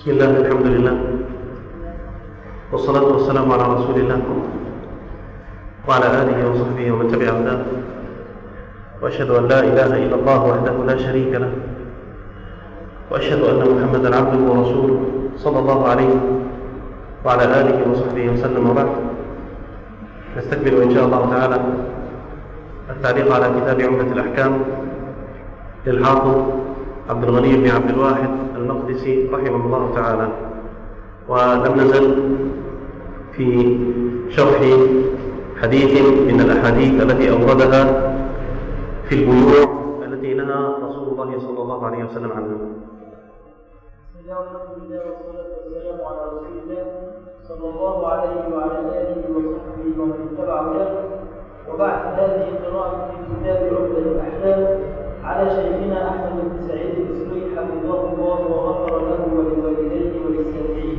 بسم الله الحمد لله والصلاة والسلام على رسول الله وعلى آله وصحبه ومن تبع هداه، وأشهد أن لا إله إلا الله وحده لا شريك له، وأشهد أن محمدا عبده ورسوله صلى الله عليه وعلى آله وصحبه وسلم. وبعد، نستكمل إن شاء الله تعالى التعليق على كتاب عمدة الأحكام للحافظ عبد الغني بن عبد الواحد المقدسي رحمه الله تعالى، ولم نزل في شرح حديث من الأحاديث التي أوردها في البيوع التي نهى رسول الله صلى الله عليه وسلم عنها. بسم الله والحمد لله والصلاة والسلام على رسول الله صلى الله عليه وعلى آله وصحبه ومن اتبع هداه. وبعد، هذه قراءة في كتاب عمدة الأحكام على شيخنا أحمد بن سعيد الدستوائي حفظه الله وغفر له ولوالديه وللسامعين.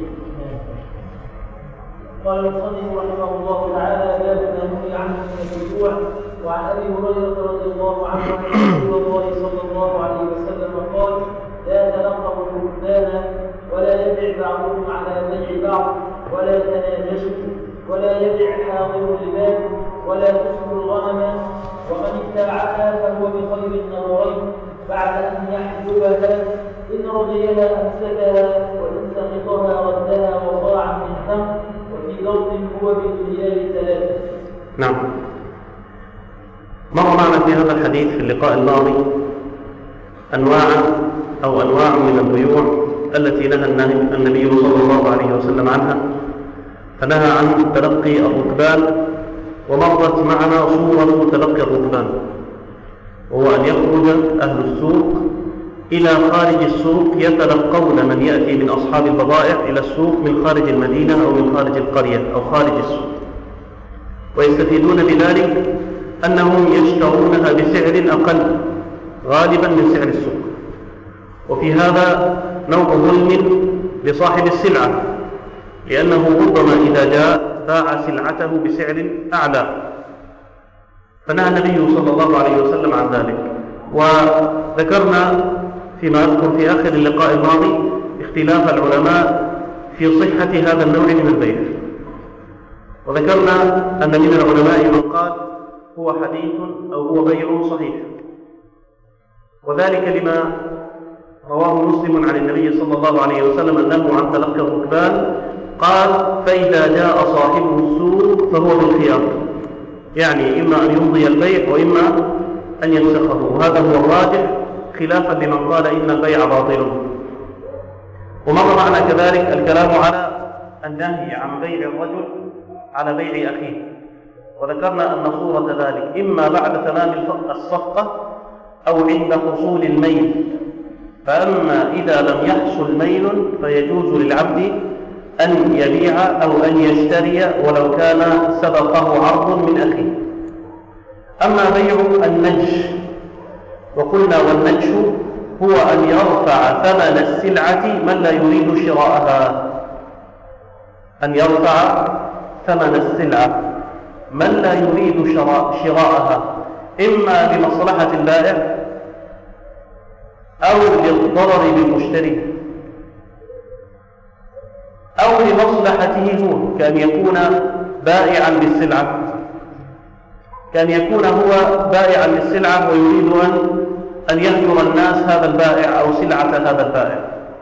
قال المصنف رحمه الله تعالى: باب ما نهي عنه من البيوع. وعن ابي هريره رضي الله عنه ان رسول الله صلى الله عليه وسلم قال: لا تلقوا الركبان ولا يبع بعضكم على بيع بعض ولا تناجشوا ولا يبع حاضر لباب ولا تسقوا الغنم، ومن ابتاعها فهو بخير النظرين بعد ان يحجبها، ان رضيها امسكها وان سقطها ردها وصاعا من تمر، وفي لفظ هو بالخيار ثلاثه. نعم، مر معنا في هذا الحديث في اللقاء الماضي أنواع من البيوع التي نهى النبي صلى الله عليه وسلم عنها، فنهى عن تلقي الركبان، ومرت معنا صورة تلقي الركبان، وهو أن يخرج أهل السوق إلى خارج السوق يتلقون من يأتي من أصحاب البضائع إلى السوق من خارج المدينة أو من خارج القرية أو خارج السوق، ويستفيدون بذلك أنهم يشترونها بسعر أقل غالبا من سعر السوق. وفي هذا نوع ظلم لصاحب السلعة، لأنه ربما إذا جاء باع سلعته بسعر أعلى، فنهى النبي صلى الله عليه وسلم عن ذلك. وذكرنا فيما أذكر في آخر اللقاء الماضي اختلاف العلماء في صحة هذا النوع من البيع، وذكرنا أن من العلماء من قال هو حديث أو هو بيع صحيح، وذلك لما رواه مسلم عن النبي صلى الله عليه وسلم أنه عن تلقي الركبان قال: فإذا جاء صاحبه السوق فهو بالخيار، يعني إما أن يمضي البيع وإما أن ينسخه، وهذا هو الراجح خلافا لمن قال إن البيع باطل. ومر معنا كذلك الكلام على النهي عن بيع الرجل على بيع أخيه، وذكرنا أن صورة ذلك إما بعد تمام الصفقة أو عند حصول الميل. فأما إذا لم يحصل ميل فيجوز للعبد أن يبيع أو أن يشتري ولو كان سبقه عرض من أخيه. أما بيع النجش، وقلنا والنجش هو أن يرفع ثمن السلعة من لا يريد شراءها، أن يرفع ثمن السلعة من لا يريد شراءها، إما لمصلحة البائع أو للضرر بالمشتري أو لمصلحته هو، كأن يكون بائعا للسلعة، كأن يكون هو بائعا للسلعة ويريد أن يهجر الناس هذا البائع أو سلعة هذا البائع،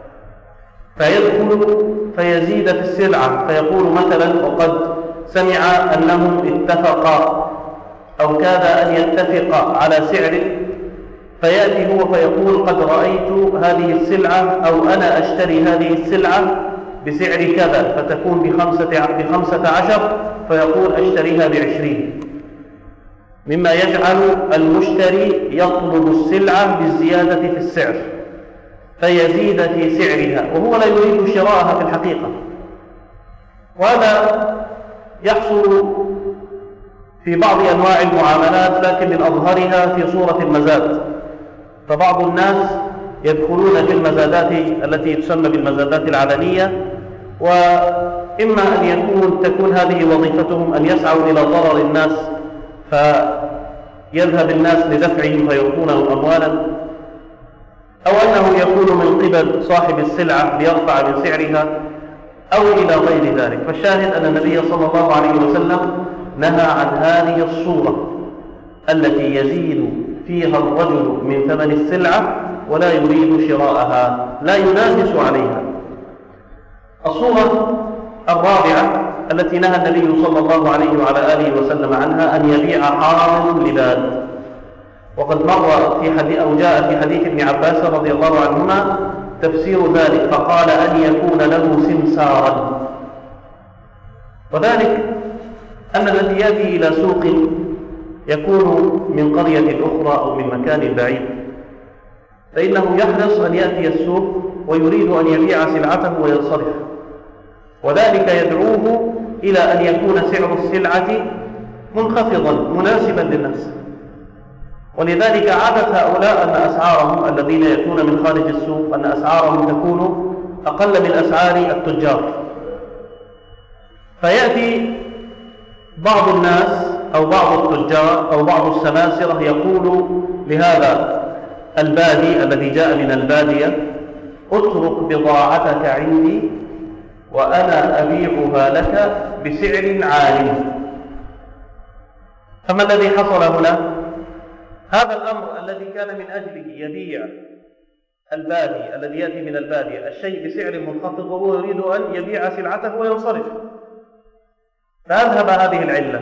فيدخل فيزيد في السلعة، فيقول مثلا: وقد سمع أنهم اتفقا أو كاد أن يتفقا على سعر، فيأتي هو فيقول: قد رأيت هذه السلعة أو أنا أشتري هذه السلعة بسعر كذا، فتكون ب15، فيقول: أشتريها ب20، مما يجعل المشتري يطلب السلعة بالزيادة في السعر فيزيد في سعرها وهو لا يريد شراءها في الحقيقة. وهذا يحصل في بعض أنواع المعاملات، لكن من أظهرها في صورة المزاد. فبعض الناس يدخلون في المزادات التي تسمى بالمزادات العلنية، وإما أن تكون هذه وظيفتهم أن يسعوا إلى ضرر الناس، فيذهب الناس لدفعهم فيعطونهم أموالا، أو أنه يكون من قبل صاحب السلعة ليرفع من سعرها أو إلى غير ذلك. فالشاهد أن النبي صلى الله عليه وسلم نهى عن هذه الصورة التي يزيد فيها الرجل من ثمن السلعة ولا يريد شراءها، لا ينافس عليها. الصورة الرابعة التي نهى النبي صلى الله عليه وعلى آله وسلم عنها أن يبيع حاضر لباد، وقد مر في حديث أو جاء في حديث ابن عباس رضي الله عنهما تفسير ذلك، فقال أن يكون له سمسارا، وذلك أن الذي يأتي إلى سوق يكون من قرية أخرى أو من مكان بعيد، فإنه يحرص أن يأتي السوق ويريد أن يبيع سلعته وينصرف، وذلك يدعوه إلى أن يكون سعر السلعة منخفضا مناسبا للناس. ولذلك عادة هؤلاء أن أسعارهم الذين يأتون من خارج السوق أن أسعارهم تكون أقل من أسعار التجار، فيأتي بعض الناس أو بعض التجار أو بعض السماسرة يقول لهذا البادي الذي جاء من البادية: اترك بضاعتك عندي وأنا أبيعها لك بسعر عال. فما الذي حصل هنا؟ هذا الأمر الذي كان من أجله يبيع البادي الذي يأتي من البادية الشيء بسعر منخفض وهو يريد أن يبيع سلعته وينصرف، فأذهب هذه العلة،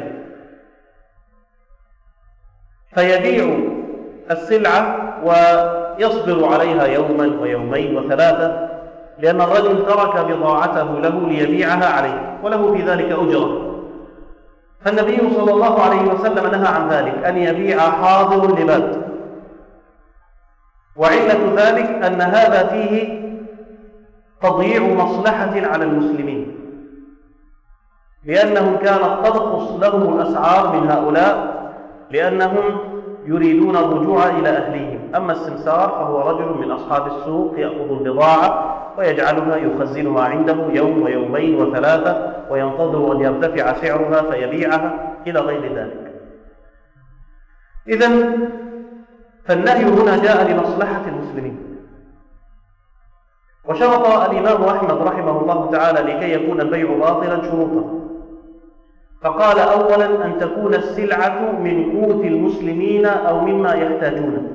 فيبيع السلعة ويصبر عليها يوما ويومين وثلاثة، لأن الرجل ترك بضاعته له ليبيعها عليه وله في ذلك أجرة. فالنبي صلى الله عليه وسلم نهى عن ذلك، أن يبيع حاضر لباد، وعلة ذلك أن هذا فيه تضييع مصلحة على المسلمين، لأنهم كانت ترخص لهم الأسعار من هؤلاء لأنهم يريدون الرجوع إلى أهليهم. أما السمسار فهو رجل من أصحاب السوق يأخذ البضاعة ويجعلها يخزنها عنده يوم ويومين وثلاثة وينتظر أن يرتفع سعرها فيبيعها إلى غير ذلك. إذن فالنهي هنا جاء لمصلحة المسلمين. وشرط الإمام أحمد رحمه الله تعالى لكي يكون البيع باطلا شروطا، فقال: أولا أن تكون السلعة من قوت المسلمين أو مما يحتاجونه،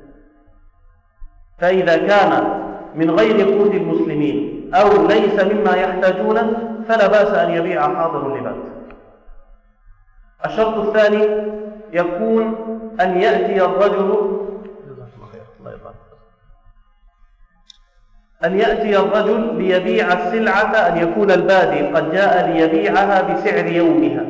فإذا كان من غير قوت المسلمين أو ليس مما يحتاجونه فلا بأس أن يبيع حاضر لباد. الشرط الثاني يكون أن يأتي الرجل ليبيع السلعة، أن يكون البادي قد جاء ليبيعها بسعر يومها.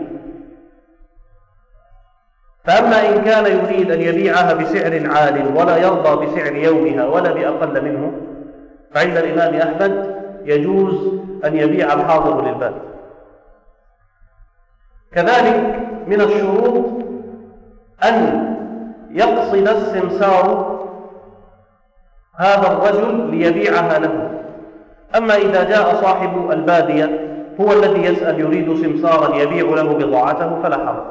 فأما إن كان يريد أن يبيعها بسعر عال ولا يرضى بسعر يومها ولا بأقل منه، فعند الإمام أحمد يجوز أن يبيع الحاضر للباد. كذلك من الشروط أن يقصد السمسار هذا الرجل ليبيعها له. أما إذا جاء صاحب البادية هو الذي يسأل يريد سمسارا يبيع له بضاعته فلا حرج،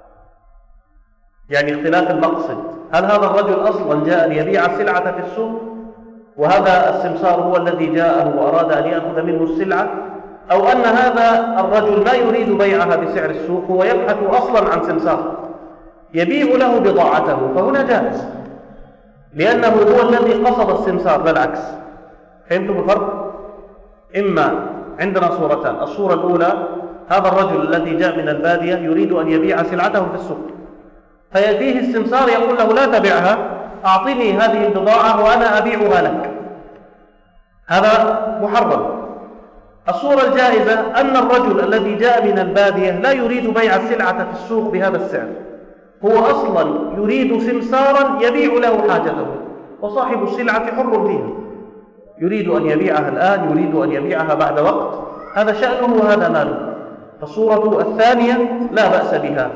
يعني اختلاف المقصد. هل هذا الرجل أصلا جاء ليبيع السلعة في السوق وهذا السمسار هو الذي جاءه وأراد أن يأخذ منه السلعة، أو أن هذا الرجل لا يريد بيعها بسعر السوق، هو يبحث أصلا عن سمسار يبيع له بضاعته، فهنا جائز لأنه هو الذي قصد السمسار لا العكس. فهمتم الفرق؟ إما عندنا صورتان: الصورة الأولى هذا الرجل الذي جاء من البادية يريد أن يبيع سلعته في السوق، فيأتيه السمسار يقول له: لا تبيعها، أعطني هذه البضاعة وأنا أبيعها لك، هذا محرم. الصورة الجائزة أن الرجل الذي جاء من البادية لا يريد بيع السلعة في السوق بهذا السعر، هو أصلا يريد سمسارا يبيع له حاجته، وصاحب السلعة حر فيها، يريد أن يبيعها الآن، يريد أن يبيعها بعد وقت، هذا شأنه وهذا ماله. فالصورة الثانية لا بأس بها.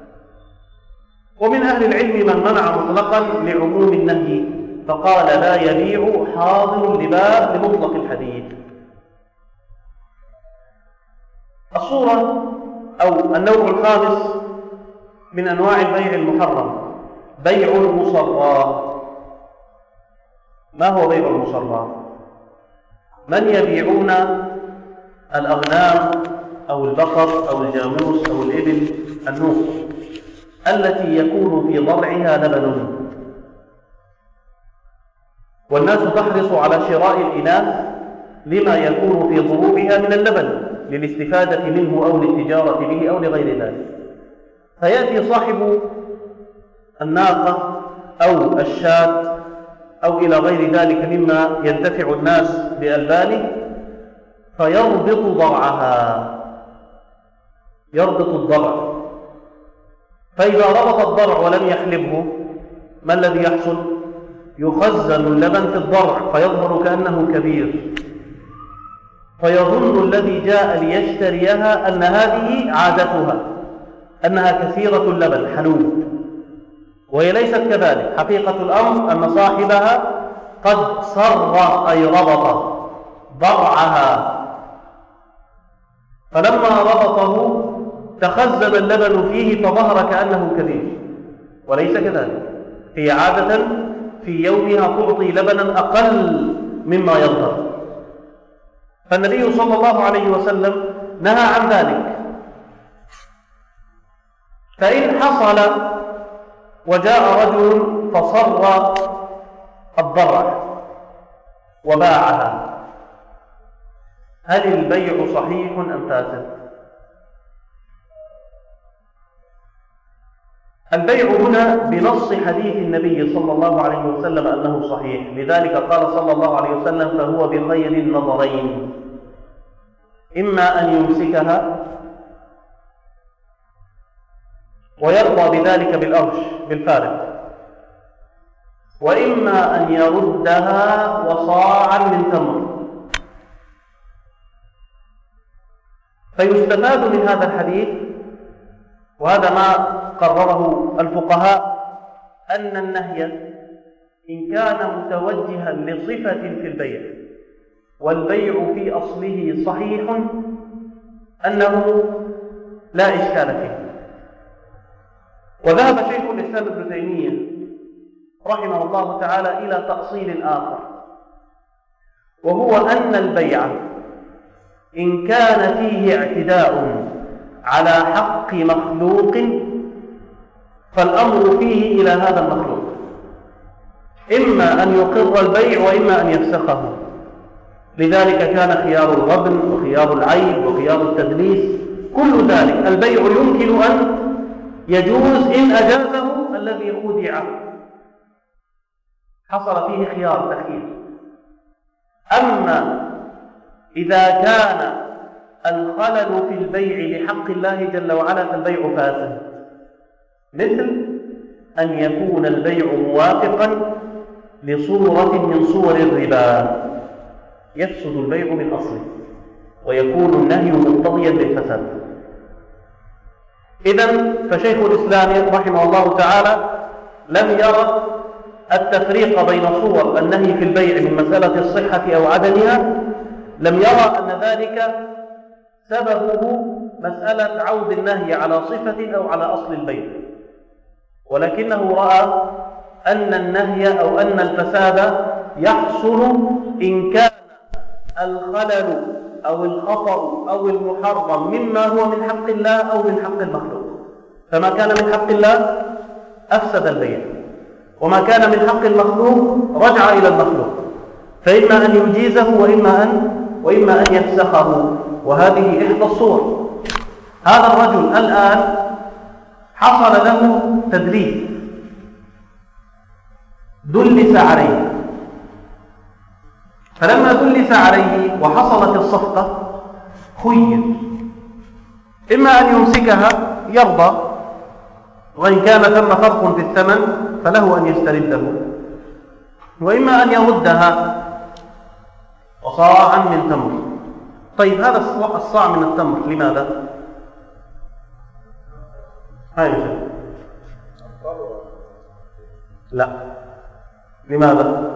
ومن أهل العلم من منع مطلقا لعموم النهي، فقال: لا يبيع حاضر لباد لمطلق الحديث. الصورة أو النوع الخامس من أنواع البيع المحرم بيع المصرى. ما هو بيع المصرى؟ من يبيعون الأغنام أو البقر أو الجاموس أو الإبل النوق التي يكون في ضرعها لبن، والناس تحرص على شراء الإناث لما يكون في ضروعها من اللبن للاستفادة منه أو للتجارة به أو لغير ذلك. فيأتي صاحب الناقة أو الشاة أو إلى غير ذلك مما ينتفع الناس بألبانه فيربط ضرعها، يربط الضرع، فإذا ربط الضرع ولم يحلبه ما الذي يحصل؟ يخزن اللبن في الضرع فيظهر كأنه كبير، فيظن الذي جاء ليشتريها أن هذه عادتها، أنها كثيرة اللبن حلوب، وهي ليست كذلك. حقيقة الأمر أن صاحبها قد صر أي ربط ضرعها، فلما ربطه تخزن اللبن فيه فظهر كأنه كبير، وليس كذلك. هي عادة في يومها تعطي لبنا أقل مما يظهر. فالنبي صلى الله عليه وسلم نهى عن ذلك. فإن حصل وجاء رجل فصر الضرع وباعها، هل البيع صحيح أم فاسد؟ البيع هنا بنص حديث النبي صلى الله عليه وسلم أنه صحيح، لذلك قال صلى الله عليه وسلم فهو بخير النظرين، إما أن يمسكها ويرضى بذلك بالأرش بالفارق، وإما أن يردها وصاعا من تمر. فيستفاد من هذا الحديث، وهذا ما قرره الفقهاء، أن النهي إن كان متوجها لصفة في البيع والبيع في أصله صحيح أنه لا إشكال فيه. وذهب شيخ الإسلام ابن تيمية رحمه الله تعالى إلى تأصيل آخر، وهو أن البيع إن كان فيه اعتداء على حق مخلوق فالأمر فيه إلى هذا المخلوق، إما أن يقر البيع وإما أن يفسخه. لذلك كان خيار الغبن وخيار العيب وخيار التدليس، كل ذلك البيع يمكن أن يجوز إن أجازه الذي خدع، حصل فيه خيار تخيير. أما إذا كان الخلل في البيع لحق الله جل وعلا فالبيع فاسد، مثل أن يكون البيع موافقا لصورة من صور الربا يفسد البيع من أصله ويكون النهي مقتضيا للفساد. إذن فشيخ الإسلام رحمه الله تعالى لم يرى التفريق بين صور النهي في البيع من مسألة الصحة أو عدمها، لم يرى أن ذلك سببه مسألة عود النهي على صفة أو على أصل البيع، ولكنه رأى أن النهي أو أن الفساد يحصل إن كان الخلل أو الخطأ أو المحرم مما هو من حق الله أو من حق المخلوق. فما كان من حق الله أفسد البيع، وما كان من حق المخلوق رجع إلى المخلوق، فإما أن يجيزه وإما أن يفسخه، وهذه إحدى الصور. هذا الرجل الآن حصل له تدليس، دلس عليه، فلما دلس عليه وحصلت الصفقة خير، إما أن يمسكها يرضى، وإن كان ثم فرق في الثمن فله أن يسترده، وإما أن يردها وصاعا من تمر. طيب هذا الصاع من التمر لماذا؟ هاي مثل لا، لماذا؟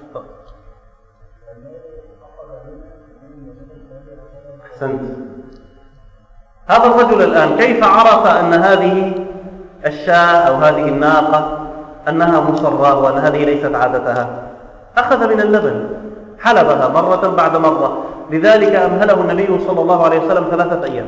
أحسنت. هذا الرجل الآن كيف عرف أن هذه الشاة أو هذه الناقة أنها مصرة وأن هذه ليست عادتها؟ أخذ من اللبن، حلبها مرة بعد مرة، لذلك أمهله النبي صلى الله عليه وسلم 3 أيام.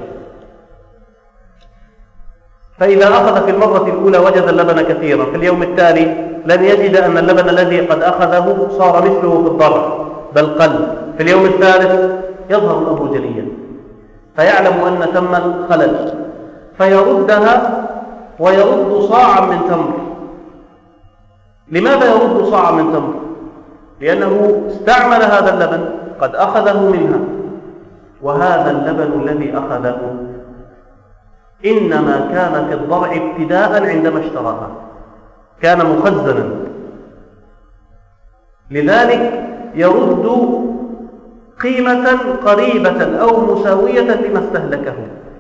فإذا أخذ في المرة الأولى وجد اللبن كثيرا، في اليوم التالي لن يجد أن اللبن الذي قد أخذه صار مثله في الضرع بل قل، في اليوم الثالث يظهر الأمر جليا فيعلم أن ثم خلل، فيردها ويرد صاعا من تمر. لماذا يرد صاعا من تمر؟ لأنه استعمل هذا اللبن قد أخذه منها، وهذا اللبن الذي أخذه إنما كان في الضرع ابتداء عندما اشتراها، كان مخزنا، لذلك يرد قيمة قريبة أو مساوية لما استهلكه،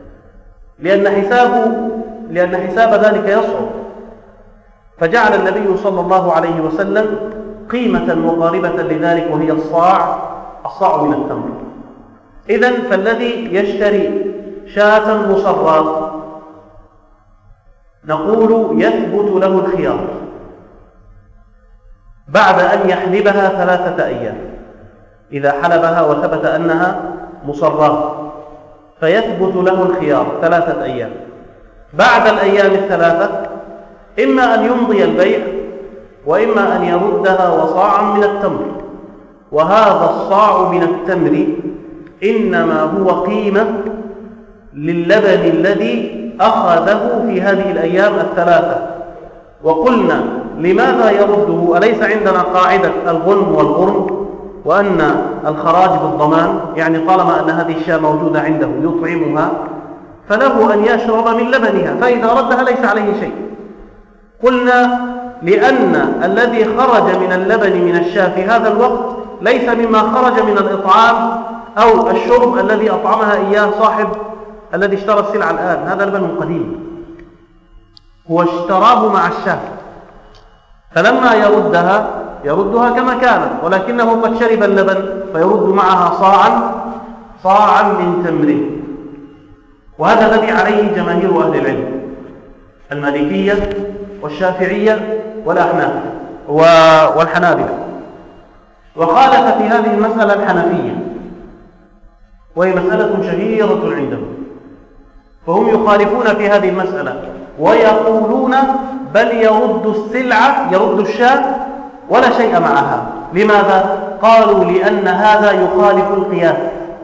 لأن حساب ذلك يصعب، فجعل النبي صلى الله عليه وسلم قيمة مقاربة لذلك، وهي الصاع من التمر. إذن فالذي يشتري شاة مصرات نقول يثبت له الخيار بعد أن يحلبها 3 أيام. إذا حلبها وثبت أنها مصرات فيثبت له الخيار 3 أيام. بعد الأيام 3 إما أن يمضي البيع وإما أن يردها وصاعا من التمر، وهذا الصاع من التمر إنما هو قيمة للبن الذي أخذه في هذه الأيام 3. وقلنا لماذا يرده؟ أليس عندنا قاعدة الغنم والغرم وأن الخراج بالضمان؟ يعني طالما أن هذه الشاة موجودة عنده يطعمها فله أن يشرب من لبنها، فإذا ردها ليس عليه شيء. قلنا لأن الذي خرج من اللبن من الشاة في هذا الوقت ليس مما خرج من الإطعام أو الشرب الذي أطعمها إياه صاحب الذي اشترى السلعة الآن، هذا لبن قديم هو اشتراه مع الشاة، فلما يردها كما كانت، ولكنه قد شرب اللبن فيرد معها صاعا من تمر. وهذا الذي عليه جماهير أهل العلم، المالكية والشافعية والأحناف والحنابلة. وخالف في هذه المسألة الحنفية، وهي مسألة شهيرة عندهم، فهم يخالفون في هذه المسألة ويقولون بل يرد السلعة، يرد الشاة ولا شيء معها. لماذا؟ قالوا لأن هذا يخالف القياس.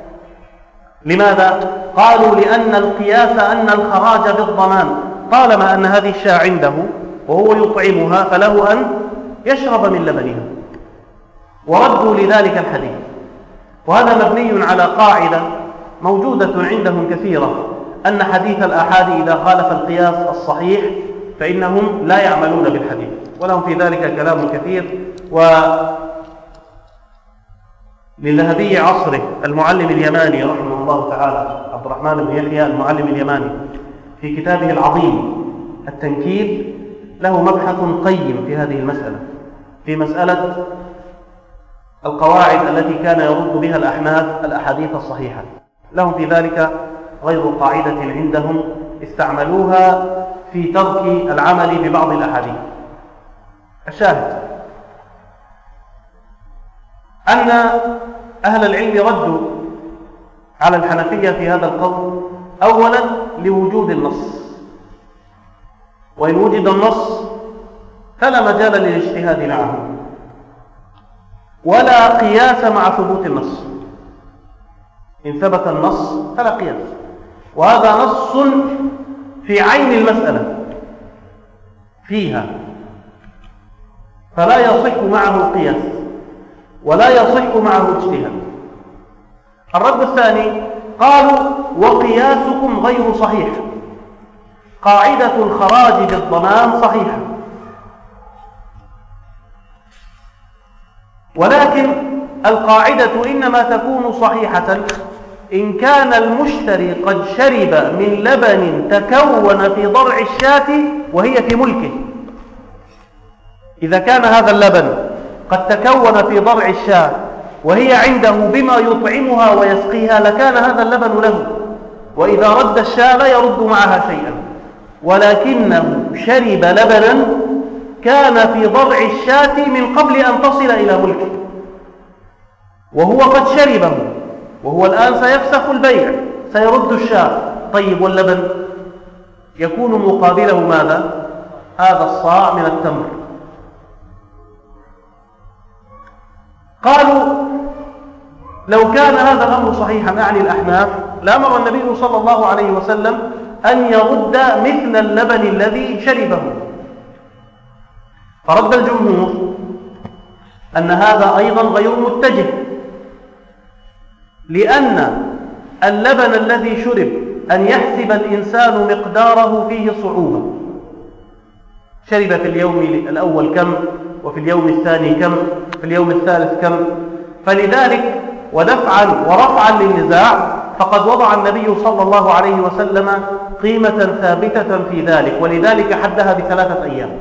لماذا؟ قالوا لأن القياس أن الخراج بالضمان، طالما أن هذه الشاة عنده وهو يطعمها فله أن يشرب من لبنها، وردوا لذلك الحديث. وهذا مبني على قاعدة موجودة عندهم كثيرة، أن حديث الآحاد إذا خالف القياس الصحيح فإنهم لا يعملون بالحديث، ولهم في ذلك كلام كثير. وللذهبي عصره المعلم اليماني رحمه الله تعالى، عبد الرحمن بن يحيى المعلم اليماني، في كتابه العظيم التنكيل له مبحث قيم في هذه المسألة، في مسألة القواعد التي كان يرد بها الأحناف الأحاديث الصحيحة. لهم في ذلك غير قاعدة عندهم استعملوها في ترك العمل ببعض الأحاديث. الشاهد أن أهل العلم ردوا على الحنفية في هذا القول، أولا لوجود النص، وإن وجد النص فلا مجال للاجتهاد معه، ولا قياس مع ثبوت النص. إن ثبت النص فلا قياس، وهذا نص في عين المسألة فيها، فلا يصح معه القياس ولا يصح معه اجتهاد. الرد الثاني قالوا وقياسكم غير صحيح، قاعدة الخراج بالضمان صحيحة، ولكن القاعدة إنما تكون صحيحة إن كان المشتري قد شرب من لبن تكون في ضرع الشاة وهي في ملكه. إذا كان هذا اللبن قد تكون في ضرع الشاة وهي عنده بما يطعمها ويسقيها لكان هذا اللبن له، وإذا رد الشاة لا يرد معها شيئا، ولكنه شرب لبنا كان في ضرع الشاة من قبل أن تصل إلى ملكه، وهو قد شربه، وهو الآن سيفسخ البيع، سيرد الشاة. طيب واللبن يكون مقابله ماذا؟ هذا الصاع من التمر. قالوا لو كان هذا الأمر صحيحا أعني الأحناف لأمر النبي صلى الله عليه وسلم أن يرد مثل اللبن الذي شربه. فرد الجمهور أن هذا أيضا غير متجه، لأن اللبن الذي شرب أن يحسب الإنسان مقداره فيه صعوبة. شرب في اليوم الأول كم، وفي اليوم الثاني كم، في اليوم الثالث كم. فلذلك ودفعا ورفعا للنزاع فقد وضع النبي صلى الله عليه وسلم قيمة ثابتة في ذلك، ولذلك حدها ب3 أيام.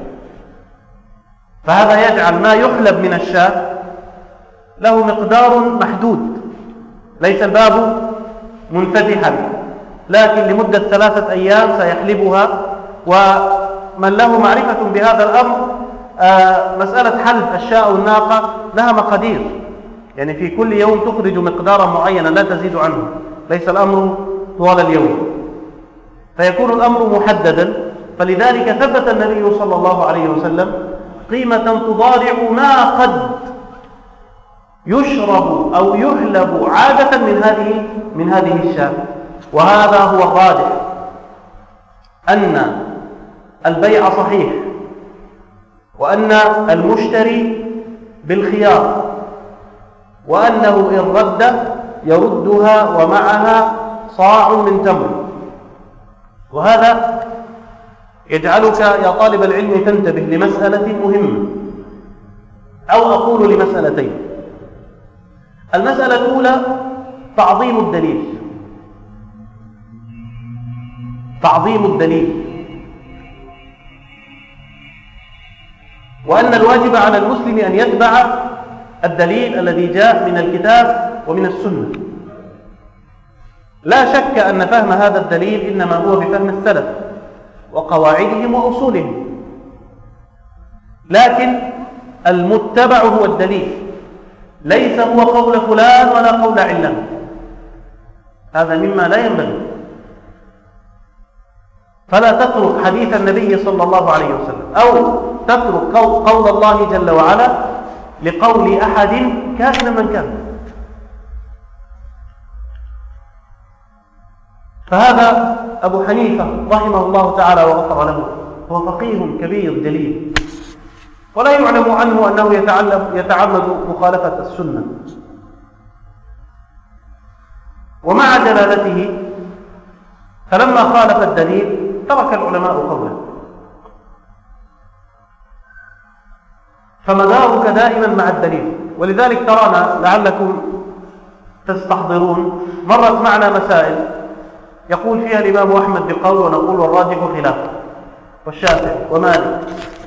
فهذا يجعل ما يحلب من الشاة له مقدار محدود، ليس الباب منفتحا، لكن لمدة 3 أيام سيحلبها. ومن له معرفة بهذا الأمر مسألة حلب الشاة والناقة لها مقادير، يعني في كل يوم تخرج مقدارا معينا لا تزيد عنه، ليس الأمر طوال اليوم، فيكون الأمر محددا. فلذلك ثبت النبي صلى الله عليه وسلم قيمة تضارع ما قد يشرب أو يحلب عادة من هذه الشاة. وهذا هو الراجح، أن البيع صحيح، وأن المشتري بالخيار، وأنه إن رد يردها ومعها صاع من تمر. وهذا يجعلك يا طالب العلم تنتبه لمسألة مهمة، أو أقول لمسألتين. المسألة الأولى تعظيم الدليل. تعظيم الدليل، وأن الواجب على المسلم أن يتبع الدليل الذي جاء من الكتاب ومن السنة. لا شك أن فهم هذا الدليل إنما هو بفهم السلف وقواعدهم وأصولهم، لكن المتبع هو الدليل، ليس هو قول فلان ولا قول علان. هذا مما لا ينبغي. فلا تترك حديث النبي صلى الله عليه وسلم أو تترك قول الله جل وعلا لقول أحد كائنا من كان. فهذا أبو حنيفة رحمه الله تعالى وغفر له، هو فقيه كبير جليل، ولا يعلم عنه أنه يتعمد مخالفة السنة. ومع جلالته فلما خالف الدليل ترك العلماء قوله. فمدارك دائما مع الدليل. ولذلك ترانا لعلكم تستحضرون مرت معنا مسائل يقول فيها الإمام أحمد بقول ونقول والراجح خلافه، والشافعي ومالك،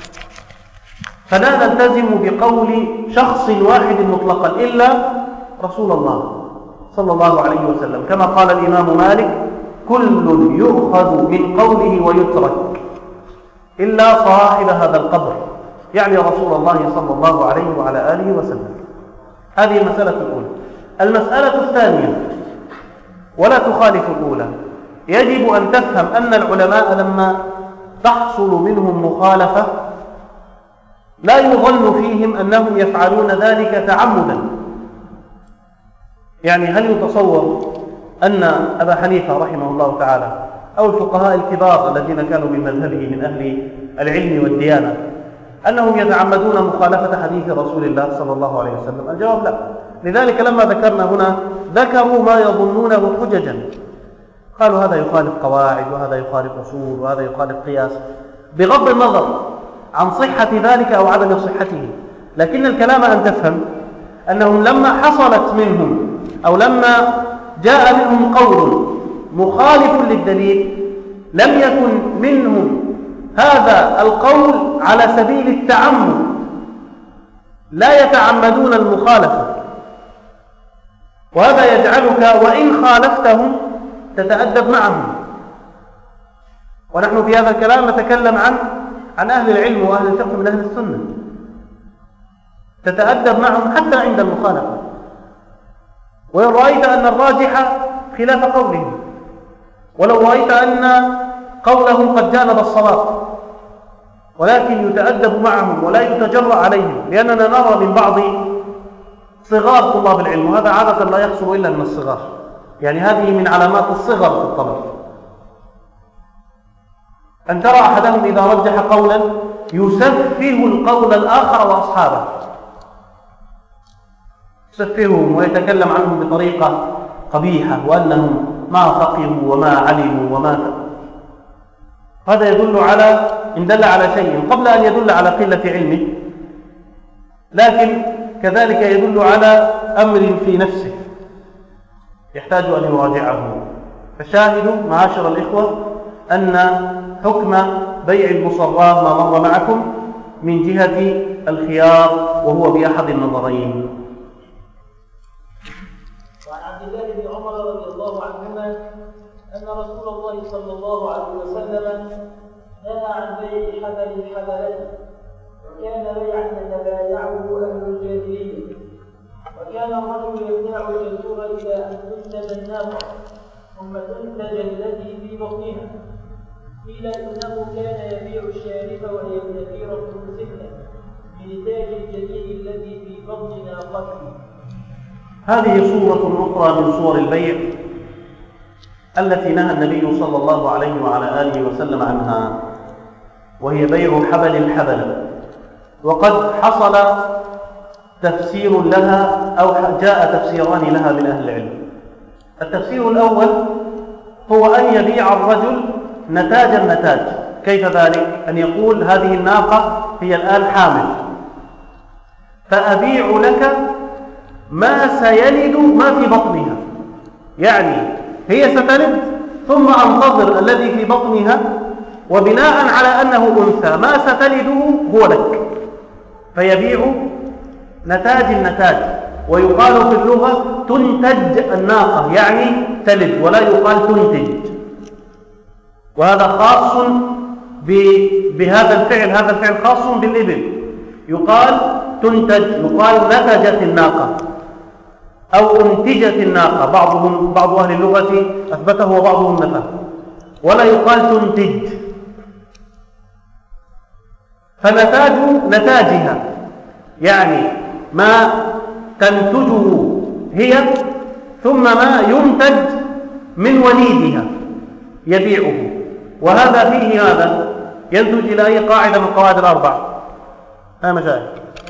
فلا نلتزم بقول شخص واحد مطلقا إلا رسول الله صلى الله عليه وسلم، كما قال الإمام مالك كل يؤخذ من قوله ويترك إلا صاحب هذا القبر، يعني رسول الله صلى الله عليه وعلى آله وسلم. هذه المسألة الأولى. المسألة الثانية ولا تخالف الأولى، يجب أن تفهم أن العلماء لما تحصل منهم مخالفة لا يظن فيهم أنهم يفعلون ذلك تعمدا. يعني هل يتصور أن أبا حنيفة رحمه الله تعالى أو الفقهاء الكبار الذين كانوا من مذهبه من أهل العلم والديانة أنهم يتعمدون مخالفة حديث رسول الله صلى الله عليه وسلم؟ الجواب لا. لذلك لما ذكرنا هنا ذكروا ما يظنونه حججا، قالوا هذا يخالف قواعد وهذا يخالف أصول وهذا يخالف قياس، بغض النظر عن صحة ذلك أو عدم صحته. لكن الكلام أن تفهم أنهم لما حصلت منهم أو لما جاء منهم قول مخالف للدليل لم يكن منهم هذا القول على سبيل التعمد، لا يتعمدون المخالفة، وهذا يجعلك وإن خالفتهم تتأدب معهم. ونحن في هذا الكلام نتكلم عن عن أهل العلم وأهل الفقه من أهل السنة، تتأدب معهم حتى عند المخالفة. وإن رأيت أن الراجح خلاف قولهم، ولو رأيت أن قولهم قد جانب الصواب، ولكن يتأدب معهم ولا يتجرأ عليهم، لأننا نرى من بعض صغار طلاب العلم، وهذا عادة لا يحصل إلا من الصغار، يعني هذه من علامات الصغر في الطلب، أن ترى أحدهم إذا رجح قولا يسفه القول الآخر وأصحابه، يسفههم ويتكلم عنهم بطريقة قبيحة، وأنهم ما فقهوا وما علموا وما فقهوا. هذا يدل على، إن دل على شيء قبل أن يدل على قلة علمه، لكن كذلك يدل على أمر في نفسه يحتاج أن يراجعه. فشاهدوا معاشر الإخوة أن حكم بيع المصرات ما مر معكم من جهة الخيار، وهو بأحد النظرين. وعن عبد الله بن عمر رضي الله عنهما أن رسول الله صلى الله عليه وسلم نهى عن بيع حبل الحبلة، وكان بيعا يتبايعه أهل الجاهلية، وكان الرجل يمنع الجزور إلى أن تنتج الناقة ثم تنتج التي في بطنها. قيل إنه كان يبيع الشارفة وهي كثيرة سنة بنتاج الجديد الذي في بطن ناقته. هذه صورة أخرى من صور البيع التي نهى النبي صلى الله عليه وعلى آله وسلم عنها، وهي بيع حبل الحبلة. وقد حصل تفسير لها، أو جاء تفسيران لها من أهل العلم. التفسير الأول هو أن يبيع الرجل نتاج النتاج. كيف ذلك؟ أن يقول هذه الناقة هي الآن حامل، فأبيع لك ما سيلد ما في بطنها، يعني هي ستلد ثم أنتظر الذي في بطنها، وبناء على أنه أنثى ما ستلده هو لك، فيبيع نتاج النتاج. ويقال في اللغة تنتج الناقة، يعني تلد، ولا يقال تنتج. وهذا خاص بهذا الفعل، هذا الفعل خاص بالإبل، يقال تنتج، يقال نتجت الناقة أو أنتجت الناقة، بعض أهل اللغة أثبته وبعضهم نفاه، ولا يقال تنتج. فنتاج نتاجها يعني ما تنتجه هي، ثم ما ينتج من وليدها يبيعه. وهذا فيه هذا ينتج إلى أي قاعدة من قواعد الأربع؟ ها مشاهد،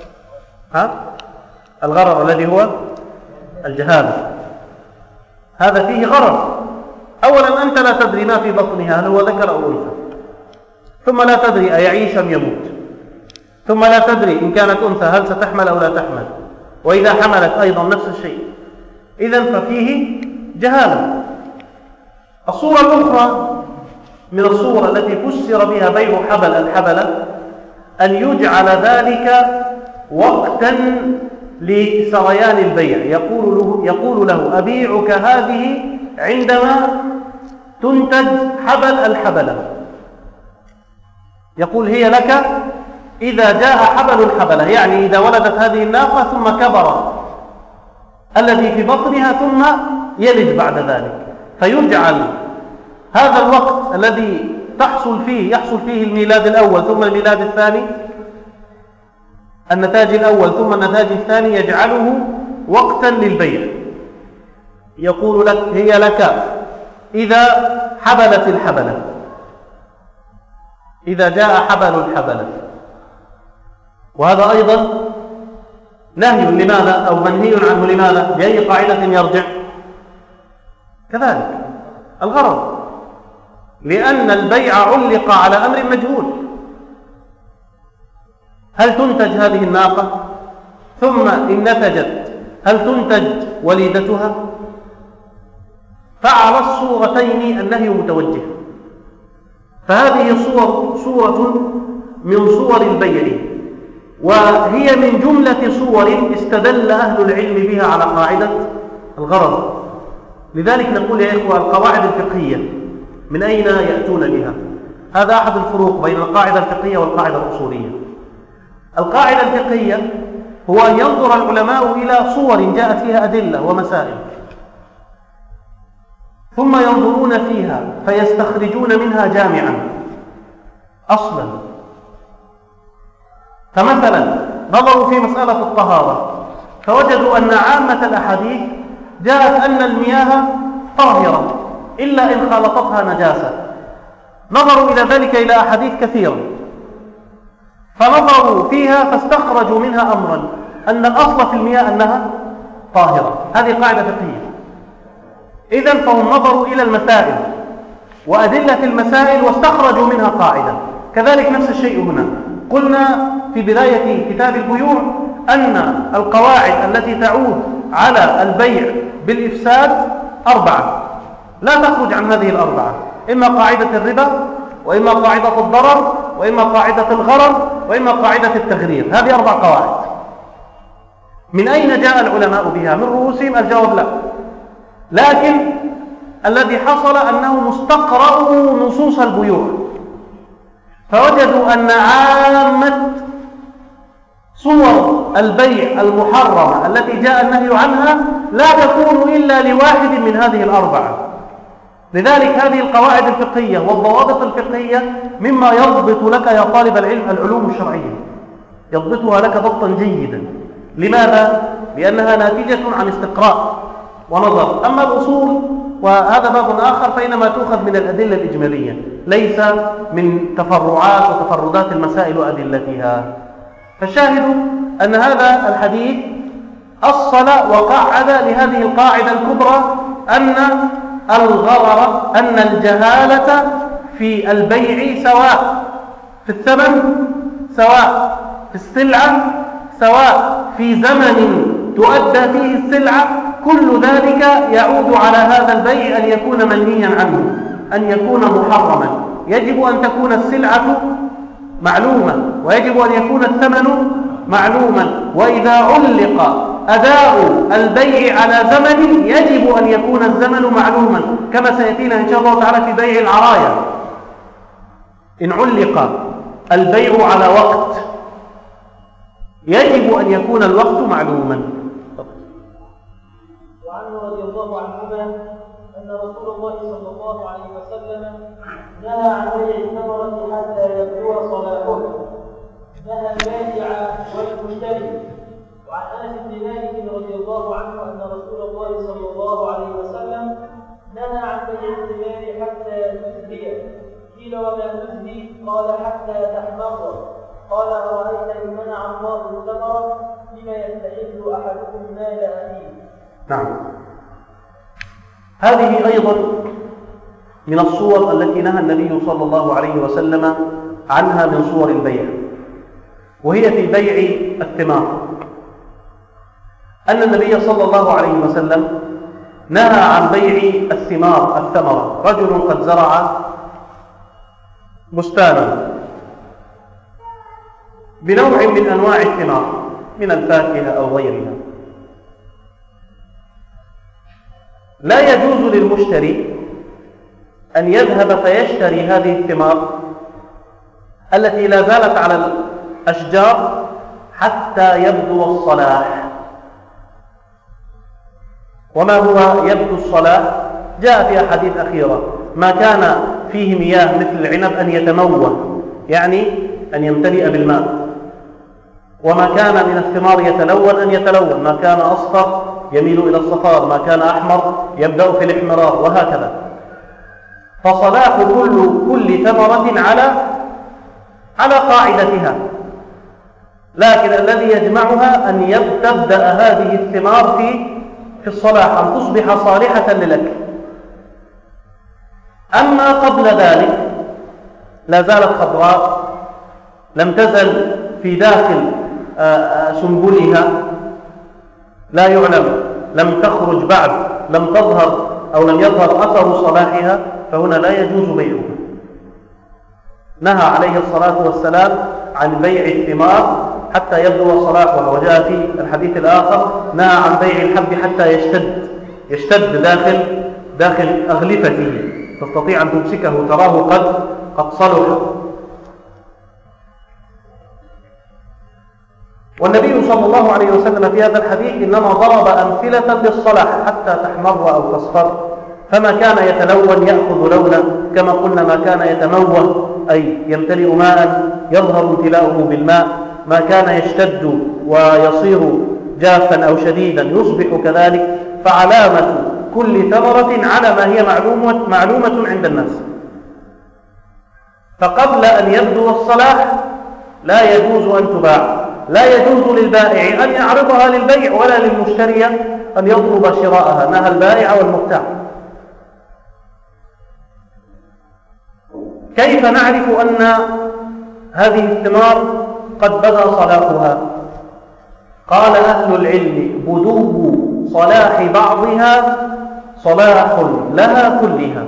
الغرر الذي هو الجهالة، هذا فيه غرر. أولا أنت لا تدري ما في بطنها، هل هو ذكر أو أنثى، ثم لا تدري أيعيش أم يموت، ثم لا تدري إن كانت أنثى هل ستحمل أو لا تحمل، وإذا حملت أيضا نفس الشيء. إذن ففيه جهالة. الصورة الأخرى من الصور التي فسر بها بيع حبل الحبلة أن يجعل ذلك وقتا لسريان البيع، يقول له أبيعك هذه عندما تنتج حبل الحبلة، يقول هي لك إذا جاء حبل الحبلة، يعني إذا ولدت هذه الناقة ثم كبر الذي في بطنها ثم يلد بعد ذلك، فيجعل هذا الوقت الذي يحصل فيه الميلاد الأول ثم الميلاد الثاني، النتاج الأول ثم النتاج الثاني، يجعله وقتا للبيع. يقول لك هي لك إذا حبلت الحبلة، إذا جاء حبل الحبلة. وهذا أيضا نهي لماذا أو منهي عنه لماذا؟ بأي قاعدة يرجع؟ كذلك الغرض، لأن البيع علق على أمر مجهول. هل تنتج هذه الناقة؟ ثم إن نتجت هل تنتج وليدتها؟ فعلى الصورتين النهي متوجه. فهذه صورة من صور البيع، وهي من جملة صور استدل أهل العلم بها على قاعدة الغرض. لذلك نقول يا إخوة القواعد الفقهية من أين يأتون بها؟ هذا أحد الفروق بين القاعدة الفقهية والقاعدة الأصولية. القاعدة الفقهية هو أن ينظر العلماء إلى صور جاءت فيها أدلة ومسائل، ثم ينظرون فيها فيستخرجون منها جامعا أصلا. فمثلا نظروا في مسألة الطهارة فوجدوا أن عامة الأحاديث جاءت أن المياه طاهرة إلا إن خالطتها نجاسة. نظروا إلى ذلك إلى أحاديث كثيرة، فنظروا فيها فاستخرجوا منها أمرا أن الأصل في المياه أنها طاهرة. هذه قاعدة فقهية. إذن فهم نظروا إلى المسائل وأدلة المسائل واستخرجوا منها قاعدة. كذلك نفس الشيء هنا. قلنا في بداية كتاب البيوع أن القواعد التي تعود على البيع بالإفساد 4 لا تخرج عن هذه 4، إما قاعدة الربا، وإما قاعدة الضرر، وإما قاعدة الغرر، وإما قاعدة التغرير. هذه 4 قواعد. من أين جاء العلماء بها؟ من رؤوسهم؟ الجواب لا، لكن الذي حصل أنهم استقرأوا نصوص البيوع فوجدوا أن عامة صور البيع المحرمة التي جاء النهي عنها لا تكون إلا لواحد من هذه 4. لذلك هذه القواعد الفقهية والضوابط الفقهية مما يضبط لك يا طالب العلم العلوم الشرعية، يضبطها لك ضبطا جيدا. لماذا؟ لأنها ناتجة عن استقراء ونظر. أما الأصول وهذا باب آخر فإنما تؤخذ من الأدلة الإجمالية، ليس من تفرعات وتفردات المسائل وأدلتها. فالشاهد أن هذا الحديث أصل وقعد لهذه القاعدة الكبرى أن الغرر، أن الجهالة في البيع سواء في الثمن، سواء في السلعة، سواء في زمن تؤدى فيه السلعة، كل ذلك يعود على هذا البيع أن يكون منهيا عنه، أن يكون محرما. يجب أن تكون السلعة معلومة، ويجب أن يكون الثمن معلوما. وإذا علق أداء البيع على زمن يجب أن يكون الزمن معلوما، كما سيأتينا إن شاء الله تعالى في بيع العرايا. إن علق البيع على وقت يجب أن يكون الوقت معلوما. وعنه رضي الله عنهما أن رسول الله صلى الله عليه وسلم نهى عن بيع الثمرة حتى يبدو صلاحها، نهى البائع والمشتري. وعن أنس بن مالك رضي الله عنه أن رسول الله صلى الله عليه وسلم نهى عن بيع الثمار حتى تزهي. قيل وما تزهي؟ قال حتى تحمر. قال أرأيت إن منع الله الثمرة بما يستحل أحدكم مال أخيه. نعم، هذه أيضا من الصور التي نهى النبي صلى الله عليه وسلم عنها من صور البيع، وهي في بيع الثمار. أن النبي صلى الله عليه وسلم نهى عن بيع الثمرة. رجل قد زرع بستانا بنوع من أنواع الثمار من الفاكهة أو غيرها، لا يجوز للمشتري أن يذهب فيشتري هذه الثمار التي لا زالت على الأشجار حتى يبدو الصلاح. وما هو يبدو الصلاح؟ جاء في أحاديث أخيرة: ما كان فيه مياه مثل العنب أن يتموه، يعني أن يمتلئ بالماء، وما كان من الثمار يتلون أن يتلون، ما كان أصفر يميل إلى الصفار، ما كان أحمر يبدأ في الاحمرار، وهكذا. فصلاح كل ثمرة على قاعدتها، لكن الذي يجمعها أن تبدأ هذه الثمار في الصلاح، أن تصبح صالحة للأكل. أما قبل ذلك لا زالت خضراء، لم تزل في داخل سنبلها، لا يعلم، لم تخرج بعد، لم تظهر أو لم يظهر أثر صلاحها، فهنا لا يجوز بيعها. نهى عليه الصلاة والسلام عن بيع الثمار حتى يبدو صلاحها. وجاء في الحديث الآخر: نهى عن بيع الحب حتى يشتد داخل أغلفته، تستطيع أن تمسكه، تراه قد صلح. والنبي صلى الله عليه وسلم في هذا الحديث إنما ضرب أمثلة للصلاح حتى تحمر أو تصفر، فما كان يتلون يأخذ لونا، كما قلنا ما كان يتموه أي يمتلئ ماء يظهر امتلاؤه بالماء، ما كان يشتد ويصير جافا أو شديدا يصبح كذلك. فعلامة كل ثمرة على ما هي معلومة عند الناس. فقبل أن يبدو الصلاح لا يجوز أن تباع، لا يجوز للبائع أن يعرضها للبيع ولا للمشتري أن يطلب شراءها، نهى البائع والمبتاع. كيف نعرف أن هذه الثمار قد بدا صلاحها؟ قال أهل العلم: بدو صلاح بعضها صلاح لها كلها.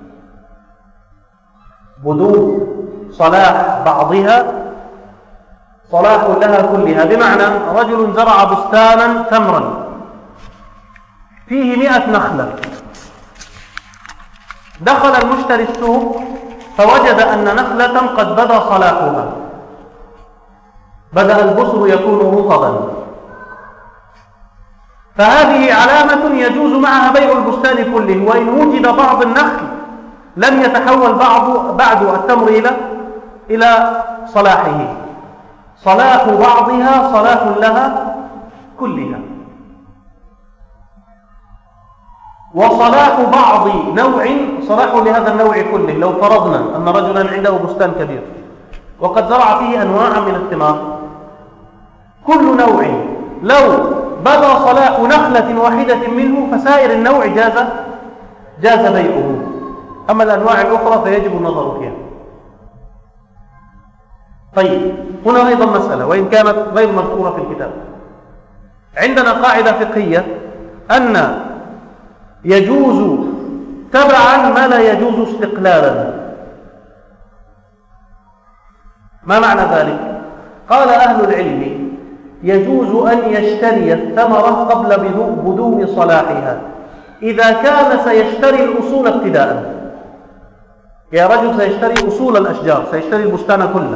بدو صلاح بعضها صلاح لها كلها، بمعنى رجل زرع بستانا تمرا فيه 100 نخلة، دخل المشتري السوق فوجد أن نخلة قد بدا صلاحها، بدأ البصر يكون رطبا، فهذه علامة يجوز معها بيع البستان كله، وإن وجد بعض النخل لم يتحول بعد التمر إلى صلاحه. صلاح بعضها صلاح لها كلها. وصلاح بعض نوع صلاح لهذا النوع كله. لو فرضنا أن رجلا عنده بستان كبير وقد زرع فيه أنواعا من الثمار، كل نوع لو بدا صلاح نخلة واحدة منه فسائر النوع جاز بيعه، أما الأنواع الأخرى فيجب النظر فيها. طيب، هنا أيضا مسألة وإن كانت غير مذكورة في الكتاب. عندنا قاعدة فقهية أن يجوز تبعا ما لا يجوز استقلالا. ما معنى ذلك؟ قال أهل العلم: يجوز أن يشتري الثمرة قبل بدو صلاحها إذا كان سيشتري الأصول ابتداء. يا رجل سيشتري أصول الأشجار، سيشتري البستان كله،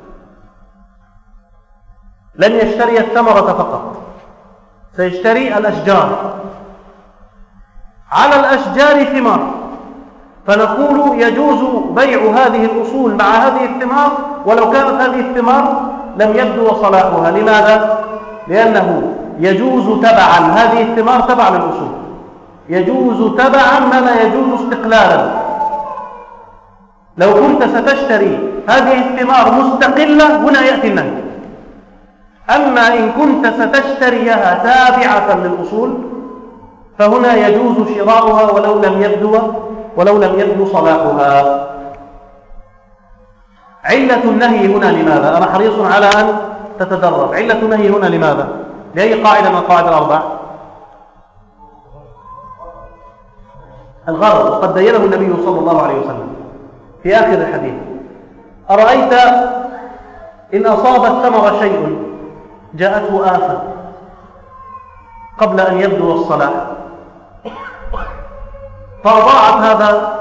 لن يشتري الثمرة فقط، سيشتري الأشجار. على الأشجار ثمار، فنقول يجوز بيع هذه الأصول مع هذه الثمار ولو كانت هذه الثمار لم يبدو صلاحها. لماذا؟ لأنه يجوز تبعا هذه الثمار تبع للأصول، يجوز تبعا ما لا يجوز استقلالا. لو كنت ستشتري هذه الثمار مستقلة هنا يأتي النهي، أما إن كنت ستشتريها تابعة للأصول فهنا يجوز شراؤها ولو لم يبدو صلاحها. علة النهي هنا لماذا؟ أنا حريص على أن تتدرب. علة النهي هنا لماذا؟ لأي قاعدة من القواعد الأربع؟ الغرض، وقد بينه النبي صلى الله عليه وسلم في آخر الحديث: أرأيت إن أصاب الثمر شيء جاءته آفة قبل أن يبدو الصلاح فأضاعت هذا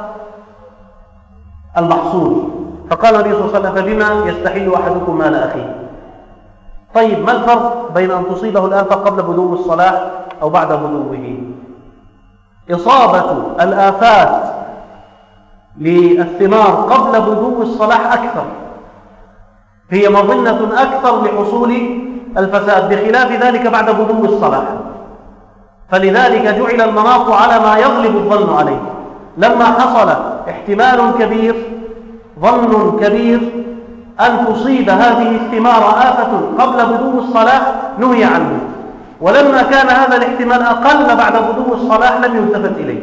المحصول، فقال النبي صلى الله عليه وسلم: فبما يستحل أحدكم مال أخيه؟ طيب، ما الفرق بين أن تصيبه الآفة قبل بدو الصلاح أو بعد بدوه؟ إصابة الآفات للثمار قبل بدو الصلاح أكثر، هي مظنة أكثر لحصول الفساد، بخلاف ذلك بعد بدو الصلاح. فلذلك جعل المناط على ما يغلب الظن عليه. لما حصل احتمال كبير، ظن كبير أن تصيب هذه الثمار آفة قبل بدو الصلاح نهي عنه، ولما كان هذا الاحتمال أقل بعد بدو الصلاح لم يلتفت إليه،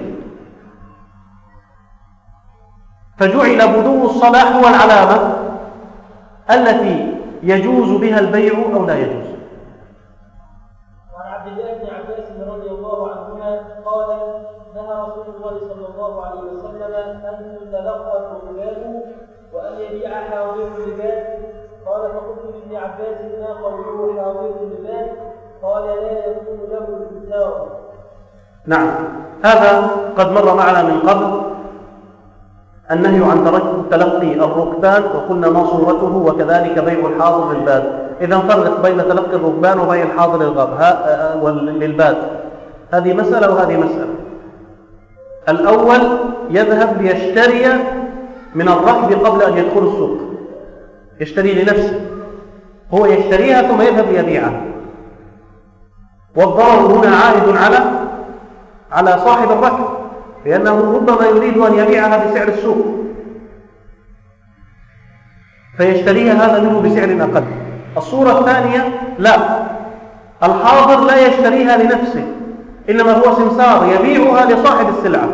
فجعل بدو الصلاح هو العلامة التي يجوز بها البيع أو لا يجوز. وعن عبد الله بن عباس رضي الله عنهما قال: نهى رسول الله صلى الله عليه وسلم أن تتلقى الركبان وأن يبيع حاضر اللبان. قال: فقلت لابن عباس: ما قوله حاضر اللبان؟ قال: لا يكون له التجارة. نعم، هذا قد مر معنا من قبل النهي عن تلقي الركبان، وقلنا ما صورته، وكذلك بيع الحاضر للباد. إذا فرق بين تلقي الركبان وبيع الحاضر للباد، هذه مسألة وهذه مسألة. الأول يذهب ليشتري من الركب قبل أن يدخل السوق، يشتري لنفسه، هو يشتريها ثم يذهب ليبيعها، والضرر هنا عائد على صاحب الركب، لأنه ربما يريد أن يبيعها بسعر السوق فيشتريها هذا منه بسعر أقل. الصورة الثانية لا، الحاضر لا يشتريها لنفسه، إنما هو سمسار يبيعها لصاحب السلعة.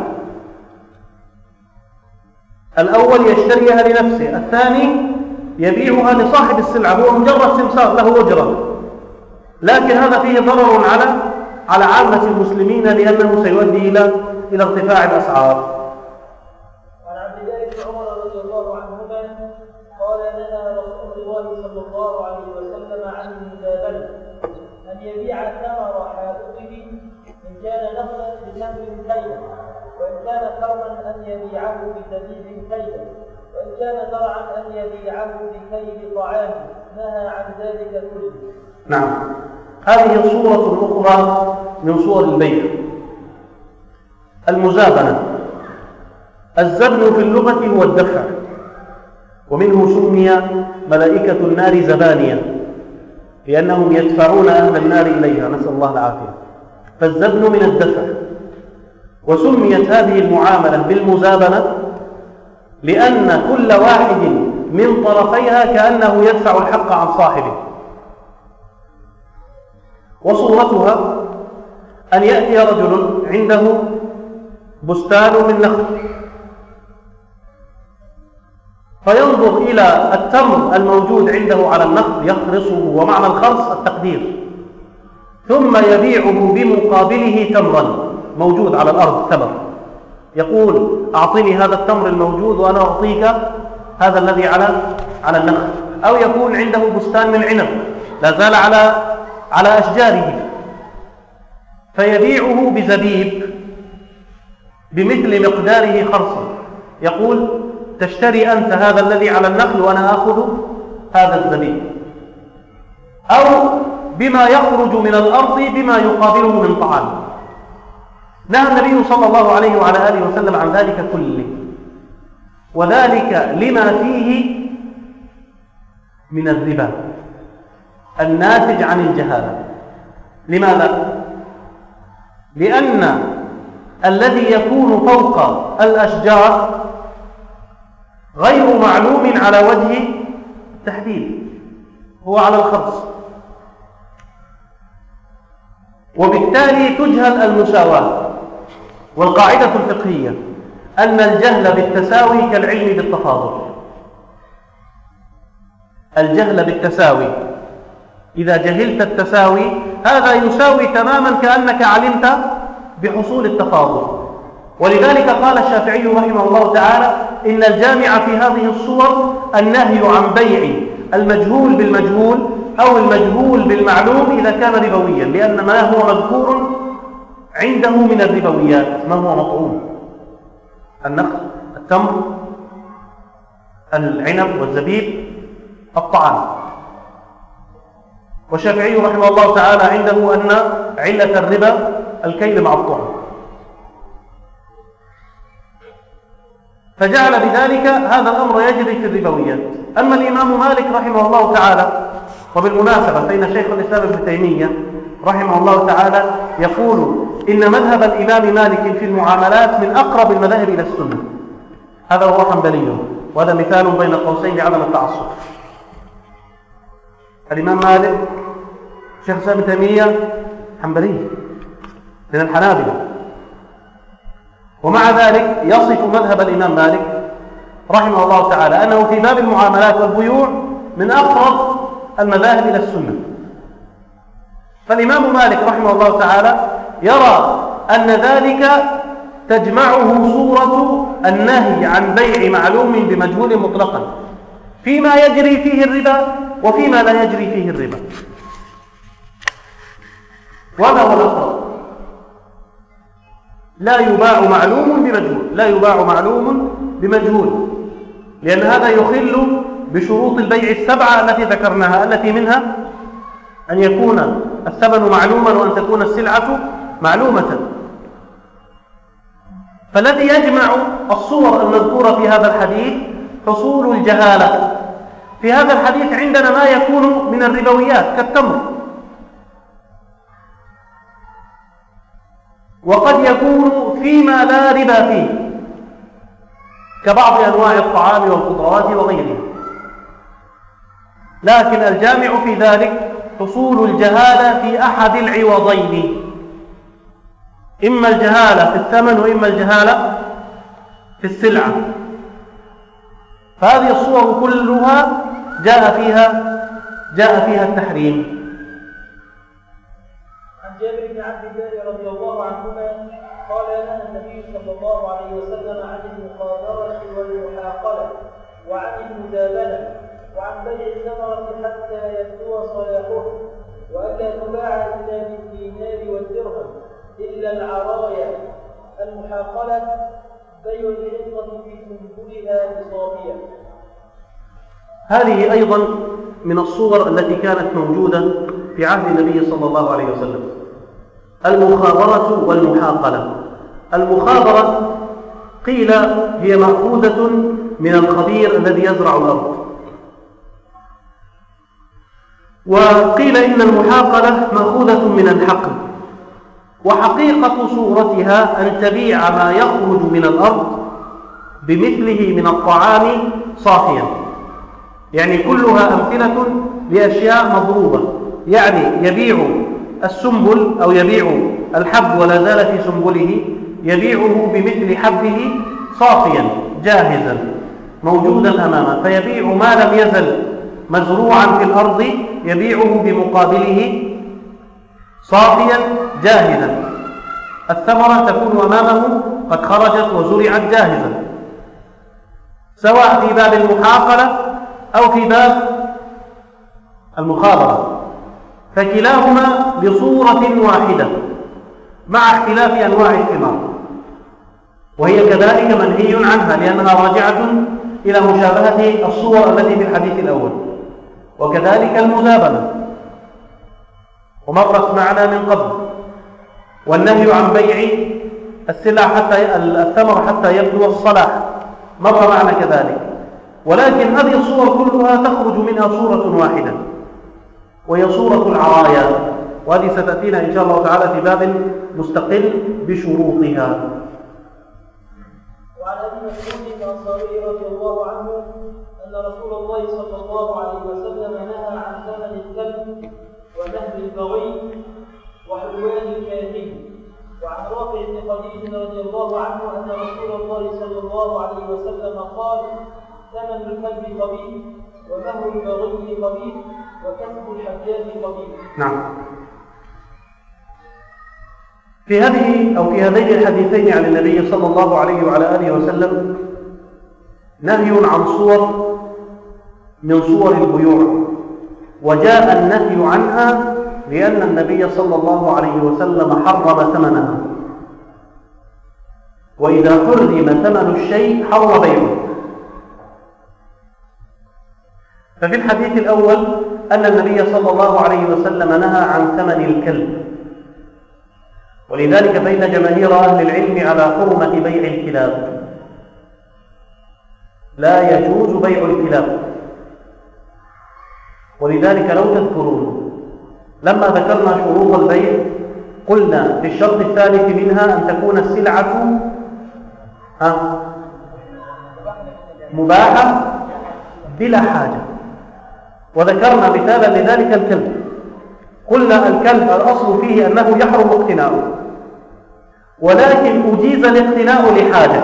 الأول يشتريها لنفسه، الثاني يبيعها لصاحب السلعة، هو مجرد سمسار له أجرة، لكن هذا فيه ضرر على عامة المسلمين، لأنه سيؤدي إلى ارتفاع الأسعار. وعن عبد الله بن عمر رضي الله عنهما قال نهى رسول الله صلى الله عليه وسلم عن المزابنة، أن يبيع ثمر حائطه إن كان نخلا بتمر كيلا، وإن كان كرما أن يبيعه بزبيب كيلا، وإن كان زرعا أن يبيعه بكيل طعام، نهى عن ذلك كله. نعم، هذه صورة أخرى من صور البيع، المزابنة. الزبن في اللغة هو الدفع، ومنه سمي ملائكة النار زبانية، لأنهم يدفعون أهل النار إليها، نسأل الله العافية. فالزبن من الدفع، وسميت هذه المعاملة بالمزابنة لأن كل واحد من طرفيها كأنه يدفع الحق عن صاحبه. وصورتها أن يأتي رجل عنده بستان من نخل، فينظر إلى التمر الموجود عنده على النخل يخرصه، ومعنى الخرص التقدير، ثم يبيعه بمقابله تمرا موجود على الأرض، تمر، يقول أعطني هذا التمر الموجود وأنا أعطيك هذا الذي على النخل. أو يكون عنده بستان من عنب لا زال على أشجاره، فيبيعه بزبيب بمثل مقداره خرصا، يقول تشتري أنت هذا الذي على النخل وأنا أخذ هذا الزبيب. أو بما يخرج من الأرض بما يقابله من طعام. نهى النبي صلى الله عليه وعلى آله وسلم عن ذلك كله، وذلك لما فيه من الربا الناتج عن الجهالة. لماذا؟ لأن الذي يكون فوق الأشجار غير معلوم على وجه التحديد، هو على الخرص، وبالتالي تجهل المساواة. والقاعدة الفقهية أن الجهل بالتساوي كالعلم بالتفاضل. الجهل بالتساوي، إذا جهلت التساوي هذا يساوي تماما كأنك علمت بحصول التفاضل. ولذلك قال الشافعي رحمه الله تعالى إن الجامع في هذه الصور النهي عن بيع المجهول بالمجهول أو المجهول بالمعلوم إذا كان ربويا، لأن ما هو مذكور عنده من الربويات ما هو مطعوم، النخل، التمر، العنب والزبيب، الطعام. والشافعي رحمه الله تعالى عنده أن علة الربا الكيل مع الطعم، فجعل بذلك هذا الأمر يجري في الربويات. أما الإمام مالك رحمه الله تعالى، وبالمناسبة فإن شيخ الإسلام ابن تيمية رحمه الله تعالى يقول إن مذهب الإمام مالك في المعاملات من أقرب المذاهب إلى السنة، هذا هو حنبلي، وهذا مثال بين قوسين لعدم التعصب. الإمام مالك شيخ الإسلام ابن تيمية حنبلي من الحنابلة، ومع ذلك يصف مذهب الإمام مالك رحمه الله تعالى أنه في باب المعاملات والبيوع من أقرب المذاهب إلى السنة. فالإمام مالك رحمه الله تعالى يرى أن ذلك تجمعه صورة النهي عن بيع معلوم بمجهول مطلقا فيما يجري فيه الربا وفيما لا يجري فيه الربا، وهذا هو الأقرب. لا يباع معلوم بمجهول، لا يباع معلوم بمجهول، لأن هذا يخل بشروط البيع السبعة التي ذكرناها، التي منها أن يكون الثمن معلوما وأن تكون السلعة معلومة. فالذي يجمع الصور المذكورة في هذا الحديث حصول الجهالة. في هذا الحديث عندنا ما يكون من الربويات كالتمر، وقد يكون فيما لا ربا فيه كبعض أنواع الطعام والخضروات وغيرها، لكن الجامع في ذلك حصول الجهالة في أحد العوضين، إما الجهالة في الثمن وإما الجهالة في السلعة. فهذه الصور كلها جاء فيها التحريم. عن جابر بن عبد الله رضي الله عنهما قال نهى النبي صلى الله عليه وسلم عن المخابرة والمحاقلة وعن المزابنة وعن بيع الثمرة حتى يبدو صلاحه، وألا تباع إلا بالدينار والدرهم إلا العرايا. المحاقلة بيع الحنطة في سنبلها بصافية. هذه أيضا من الصور التي كانت موجودة في عهد النبي صلى الله عليه وسلم، المخابرة والمحاقلة. المخابرة قيل هي مأخوذة من الخبير الذي يزرع الأرض، وقيل إن المحاقلة مأخوذة من الحقل، وحقيقة صورتها أن تبيع ما يخرج من الأرض بمثله من الطعام صافيا، يعني كلها أمثلة لأشياء مضروبة، يعني يبيع السنبل أو يبيع الحب ولا زال في سنبله، يبيعه بمثل حبه صافيا جاهزا موجودا أمامه، فيبيع ما لم يزل مزروعا في الأرض يبيعه بمقابله صافيا جاهزا. الثمرة تكون أمامه قد خرجت وزرعت جاهزة، سواء في باب المحاقلة أو في باب المخابرة، فكلاهما بصورة واحدة مع اختلاف أنواع الثمار، وهي كذلك منهي عنها لأنها راجعة إلى مشابهة الصور التي في الحديث الأول. وكذلك المزابنة ومرت معنا من قبل، والنهي عن بيع السلع حتى الثمر حتى يبدو الصلاح مر معنا كذلك. ولكن هذه الصور كلها تخرج منها صورة واحدة، وهي صورة العرايا، وهذه ستأتينا إن شاء الله تعالى في باب مستقل بشروطها. وعن ابي مسعود الانصاري رضي الله عنه ان رسول الله صلى الله عليه وسلم نهى عن ثمن الكلب ونهب البغي وحلوان الكاهن. وعن رافع بن خديج رضي الله عنه ان رسول الله صلى الله عليه وسلم قال: ثمن الكلب قبيح، ونهب البغي قبيح، وكسب الحجاج قبيح. نعم. في هذين الحديثين عن النبي صلى الله عليه وعلى آله وسلم نهي عن صور من صور البيوع، وجاء النهي عنها لأن النبي صلى الله عليه وسلم حرم ثمنها، وإذا حرم ثمن الشيء حرم بيعه. ففي الحديث الأول أن النبي صلى الله عليه وسلم نهى عن ثمن الكلب، ولذلك فإن جماهير أهل العلم على حرمة بيع الكلاب، لا يجوز بيع الكلاب. ولذلك لو تذكرون لما ذكرنا شروط البيع قلنا في الشرط الثالث منها أن تكون السلعة مباحة بلا حاجة، وذكرنا مثالا لذلك الكلب. قلنا الكلب الأصل فيه أنه يحرم اقتناؤه، ولكن أجيز الاقتناء لحاجة،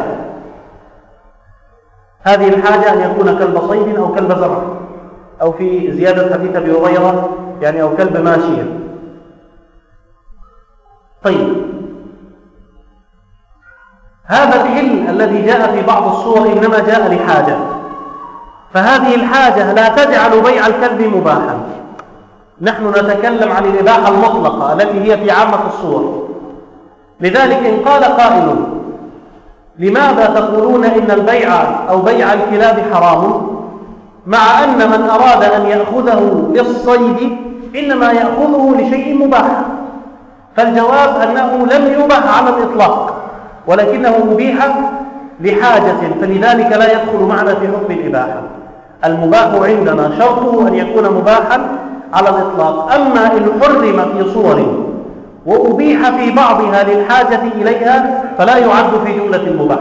هذه الحاجة أن يكون كلب صيد أو كلب زرع، أو في زيادة حديث أبي هريرة يعني أو كلب ماشية. طيب، هذا الحل الذي جاء في بعض الصور إنما جاء لحاجة، فهذه الحاجة لا تجعل بيع الكلب مباحا. نحن نتكلم عن الإباحة المطلقة التي هي في عامة الصور. لذلك إن قال قائل لماذا تقولون إن البيع أو بيع الكلاب حرام مع أن من أراد أن يأخذه للصيد إنما يأخذه لشيء مباح؟ فالجواب أنه لم يباح على الإطلاق، ولكنه أبيح لحاجة، فلذلك لا يدخل معنا في حكم الإباحة. المباح عندنا شرطه أن يكون مباحا على الإطلاق. أما إن حرم في صور وأبيح في بعضها للحاجة إليها فلا يعد في جملة المباح.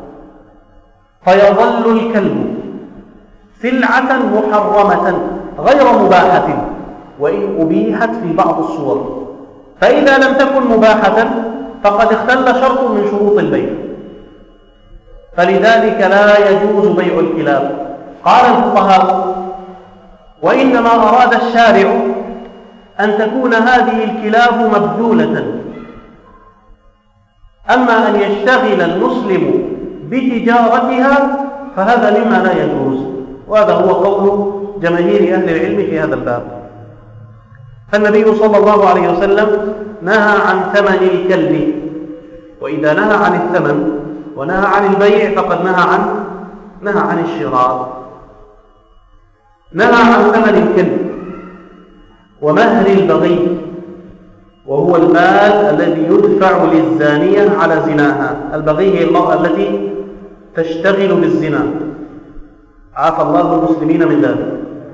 فيظل الكلب سلعة محرمة غير مباحة وإن أبيحت في بعض الصور، فإذا لم تكن مباحة فقد اختل شرط من شروط البيع، فلذلك لا يجوز بيع الكلاب. قال الفقهاء: وإنما أراد الشارع أن تكون هذه الكلاب مبذولة، أما أن يشتغل المسلم بتجارتها فهذا مما لا يجوز، وهذا هو قول جماهير أهل العلم في هذا الباب. فالنبي صلى الله عليه وسلم نهى عن ثمن الكلب، وإذا نهى عن الثمن ونهى عن البيع فقد نهى عن الشراء. نهى عن ثمن الكلب ومهر البغي، وهو المال الذي يدفع للزانية على زناها. البغي هي المرأة التي تشتغل بالزنا، عافى الله المسلمين من ذلك.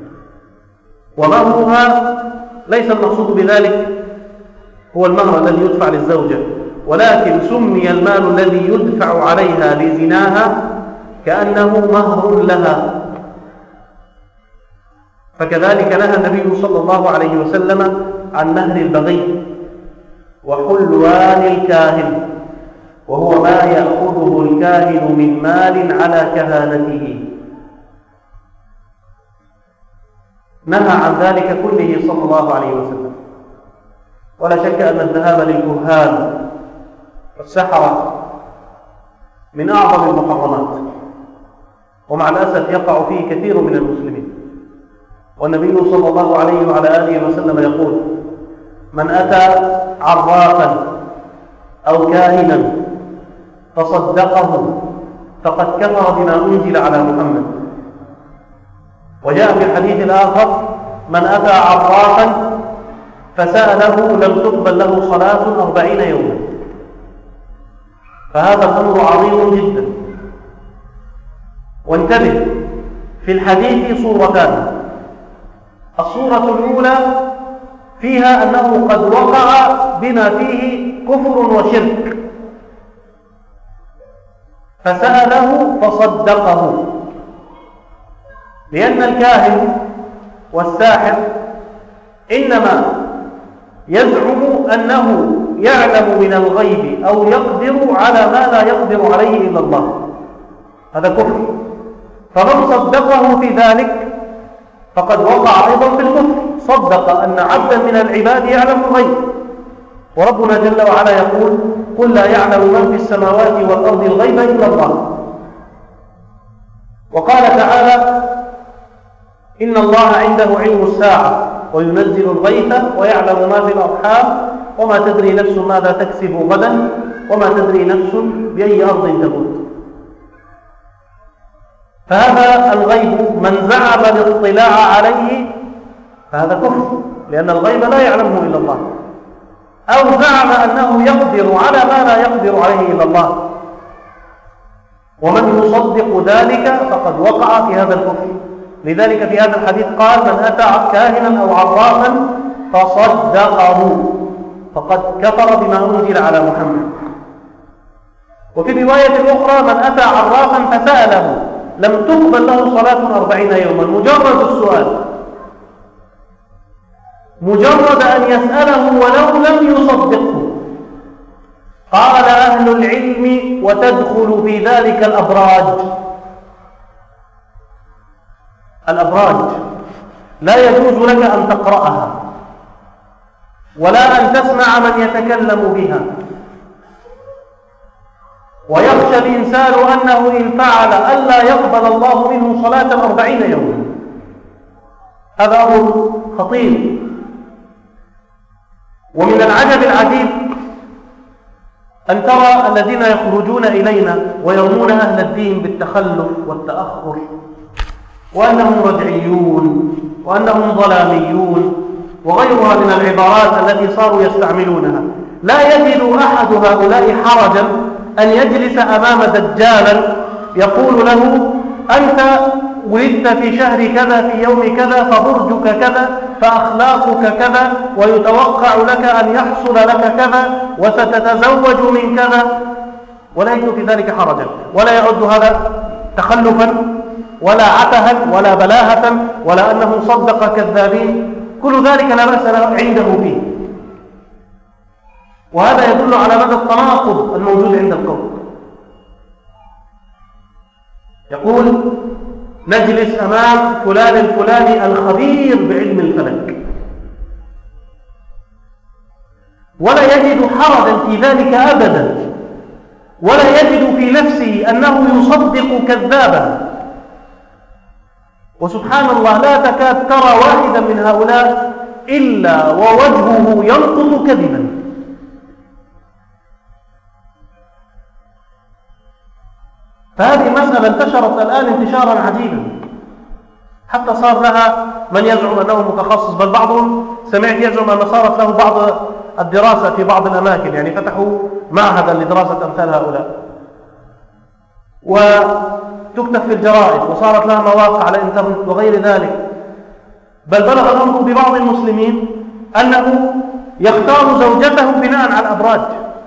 ومهرها ليس المقصود بذلك هو المهر الذي يدفع للزوجة، ولكن سمي المال الذي يدفع عليها لزناها كأنه مهر لها. فكذلك نهى النبي صلى الله عليه وسلم عن مهر البغي وحلوان الكاهن، وهو ما يأخذه الكاهن من مال على كهانته. نهى عن ذلك كله صلى الله عليه وسلم. ولا شك أن الذهاب للكهان والسحرة من أعظم المحرمات، ومع الأسف يقع فيه كثير من المسلمين. والنبي صلى الله عليه وعلى آله وسلم يقول: من أتى عرافا أو كاهنا فصدقه فقد كفر بما أنزل على محمد. وجاء في الحديث الآخر: من أتى عرافا فسأله لم تقبل له صلاة 40 يوما. فهذا الأمر عظيم جدا. وانتبه، في الحديث صورتان: الصورة الأولى فيها أنه قد وقع بما فيه كفر وشرك فسأله فصدقه، لأن الكاهن والساحر إنما يزعم أنه يعلم من الغيب أو يقدر على ما لا يقدر عليه إلا الله، هذا كفر. فمن صدقه في ذلك فقد وقع أيضا في الكفر، صدق أن عبدا من العباد يعلم الغيب. وربنا جل وعلا يقول: قل لا يعلم من في السماوات والأرض الغيب إلا الله. وقال تعالى: إن الله عنده علم الساعة وينزل الغيث ويعلم ما في الأرحام وما تدري نفس ماذا تكسب غدا وما تدري نفس بأي أرض تموت. فهذا الغيب من زعم الاطلاع عليه فهذا كفر، لأن الغيب لا يعلمه إلا الله، أو زعم أنه يقدر على ما لا يقدر عليه إلا الله. ومن يصدق ذلك فقد وقع في هذا الكفر. لذلك في هذا الحديث قال: من أتى كاهنا أو عرافا فصدقه فقد كفر بما أنزل على محمد. وفي رواية أخرى: من أتى عرافا فسأله لم تقبل له صلاة 40 يوما. مجرد السؤال، مجرد أن يسأله ولو لم يصدقه. قال أهل العلم: وتدخل في ذلك الأبراج. الأبراج لا يجوز لك أن تقرأها ولا أن تسمع من يتكلم بها. ويخشى الإنسان أنه إن فعل ألا يقبل الله منه صلاة 40 يوما. هذا أمر خطير. ومن العجب العجيب أن ترى الذين يخرجون إلينا ويرمون أهل الدين بالتخلف والتأخر وأنهم رجعيون وأنهم ظلاميون وغيرها من العبارات التي صاروا يستعملونها، لا يجد أحد هؤلاء حرجا أن يجلس أمام دجالا يقول له أنت ولدت في شهر كذا في يوم كذا فبرجك كذا فأخلاقك كذا ويتوقع لك أن يحصل لك كذا وستتزوج من كذا، ولا يجد في ذلك حرجا ولا يعد هذا تخلفا ولا عتها ولا بلاهة ولا أنه صدق كذابين، كل ذلك لا بأس عنده فيه. وهذا يدل على مدى التناقض الموجود عند القوم. يقول نجلس أمام فلان الفلاني الخبير بعلم الفلك، ولا يجد حرجا في ذلك أبدا، ولا يجد في نفسه أنه يصدق كذابا. وسبحان الله لا تكاد ترى واحدا من هؤلاء إلا ووجهه ينطق كذبا. فهذه مسألة انتشرت الآن انتشارا عجيبا، حتى صار لها من يزعم أنه متخصص، بل بعضهم سمعت يزعم أن صارت له بعض الدراسة في بعض الأماكن، يعني فتحوا معهدا لدراسة أمثال هؤلاء، وتكتب في الجرائد وصارت لها مواقع على الإنترنت وغير ذلك. بل بلغ الأمر ببعض المسلمين أنه يختار زوجته بناء على الأبراج،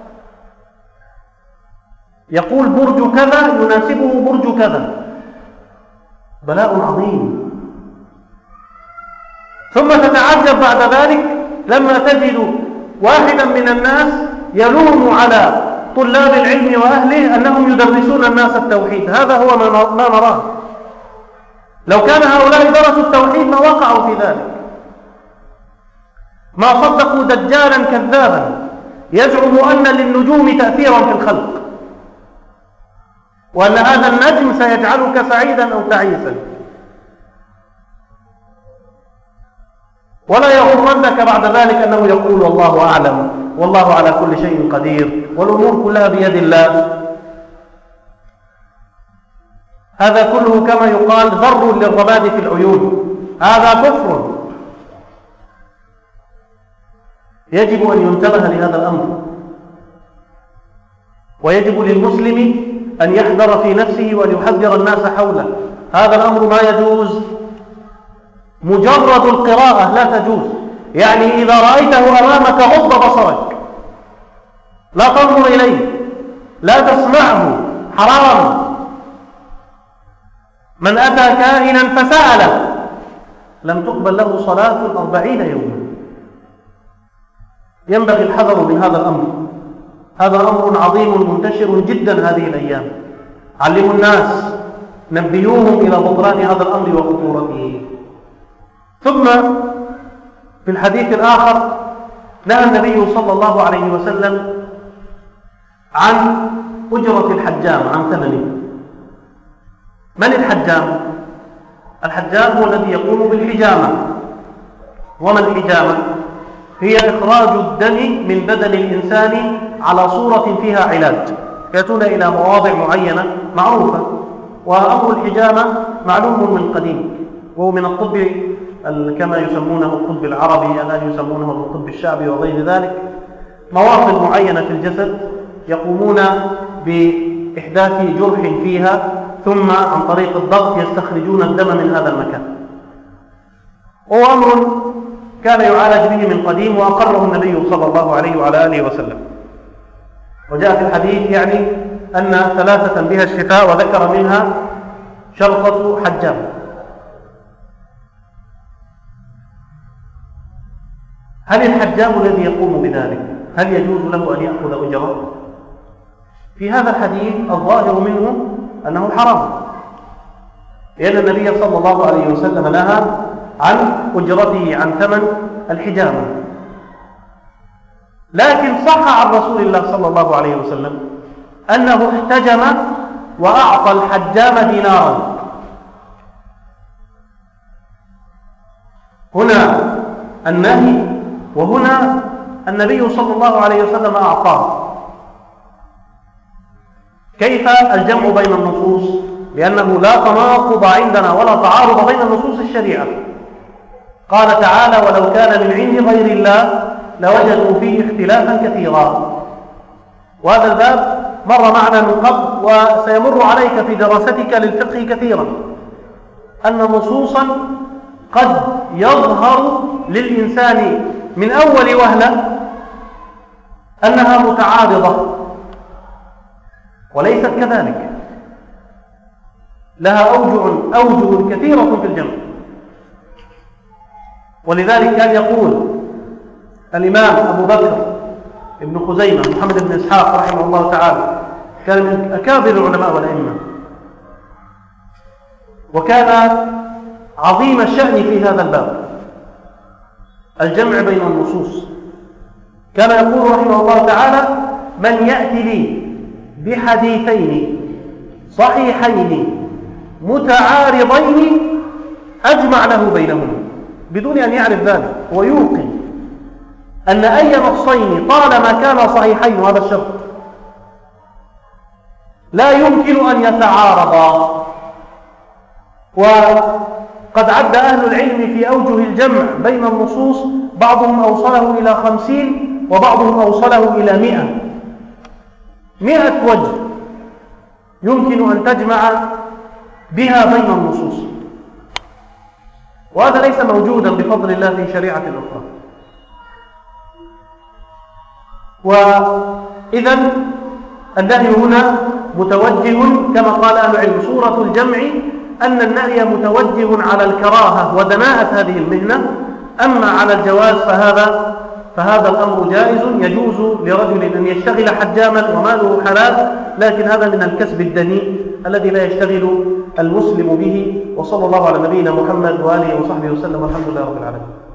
يقول برج كذا يناسبه برج كذا. بلاء عظيم. ثم تتعجب بعد ذلك لما تجد واحدا من الناس يلوم على طلاب العلم وأهله أنهم يدرسون الناس التوحيد. هذا هو ما نراه. لو كان هؤلاء درسوا التوحيد ما وقعوا في ذلك، ما صدقوا دجالا كذابا يزعم أن للنجوم تأثيرا في الخلق، وأن هذا النجم سيجعلك سعيدا أو تعيسا. ولا يغرنك بعد ذلك أنه يقول والله أعلم والله على كل شيء قدير والأمور كلها بيد الله. هذا كله كما يقال ذر للرماد في العيون، هذا كفر. يجب أن ينتبه لهذا الأمر، ويجب للمسلم أن يحذر في نفسه وأن يحذر الناس حوله. هذا الأمر ما يجوز. مجرد القراءة لا تجوز، يعني إذا رأيته أمامك غض بصرك، لا تنظر إليه، لا تسمعه، حرام. من أتى كاهنا فسأله لم تقبل له صلاة 40 يوما. ينبغي الحذر من هذا الأمر. هذا أمر عظيم منتشر جدا هذه الأيام. علموا الناس، نبيوهم إلى بطلان هذا الأمر وخطورته. ثم في الحديث الآخر نهى النبي صلى الله عليه وسلم عن أجرة الحجام، عن ثمنه. من الحجام؟ الحجام هو الذي يقوم بالحجامة. وما الحجامة؟ هي إخراج الدم من بدن الإنسان على صورة فيها علاج، يأتون إلى مواضع معينة معروفة. وأمر الحجامة معلوم من قديم، وهو من الطب كما يسمونه الطب العربي، الآن يسمونه الطب الشعبي وغير ذلك. مواطن معينة في الجسد يقومون بإحداث جرح فيها، ثم عن طريق الضغط يستخرجون الدم من هذا المكان. وهو أمر كان يعالج به من قديم، وأقره النبي صلى الله عليه وعلى آله وسلم. وجاء في الحديث يعني أن 3 بها الشفاء، وذكر منها شرطة حجام. هل الحجام الذي يقوم بذلك هل يجوز له أن يأخذ أجرة؟ في هذا الحديث الظاهر منه أنه حرام، لأن النبي صلى الله عليه وسلم نهى عن أجرته، عن ثمن الحجامة. لكن صح عن رسول الله صلى الله عليه وسلم أنه احتجم وأعطى الحجام دينارا. هنا النهي، وهنا النبي صلى الله عليه وسلم أعطاه. كيف الجمع بين النصوص؟ لأنه لا تناقض عندنا ولا تعارض بين نصوص الشريعة. قال تعالى: ولو كان من عند غير الله لوجدوا فيه اختلافا كثيرا. وهذا الباب مر معنا من قبل وسيمر عليك في دراستك للفقه كثيرا، أن نصوصا قد يظهر للإنسان من أول وهلة أنها متعارضة، وليست كذلك، لها أوجه كثيرة في الجمع. ولذلك كان يقول الإمام أبو بكر ابن خزيمة محمد بن إسحاق رحمه الله تعالى، كان من أكابر العلماء والأئمة، وكان عظيم الشأن في هذا الباب، الجمع بين النصوص. كان يقول رحمه الله تعالى: من يأتي لي بحديثين صحيحين متعارضين أجمع له بينهما، بدون أن يعرف ذلك، ويوقن أن أي نصين طالما كانا صحيحين، وهذا الشرط، لا يمكن أن يتعارضا. وقد عد أهل العلم في أوجه الجمع بين النصوص، بعضهم أوصله إلى 50 وبعضهم أوصله إلى 100 وجه يمكن أن تجمع بها بين النصوص، وهذا ليس موجودا بفضل الله في شريعة أخرى. وإذن النهي هنا متوجه كما قال أهل العلم صورة الجمع أن النهي متوجه على الكراهة ودناءة هذه المهنة. أما على الجواز فهذا الأمر جائز، يجوز لرجل أن يشتغل حجاما وماله حلال، لكن هذا من الكسب الدنيء الذي لا يشتغل المسلم به. وصلى الله على نبينا محمد وآله وصحبه وسلم، والحمد لله رب العالمين.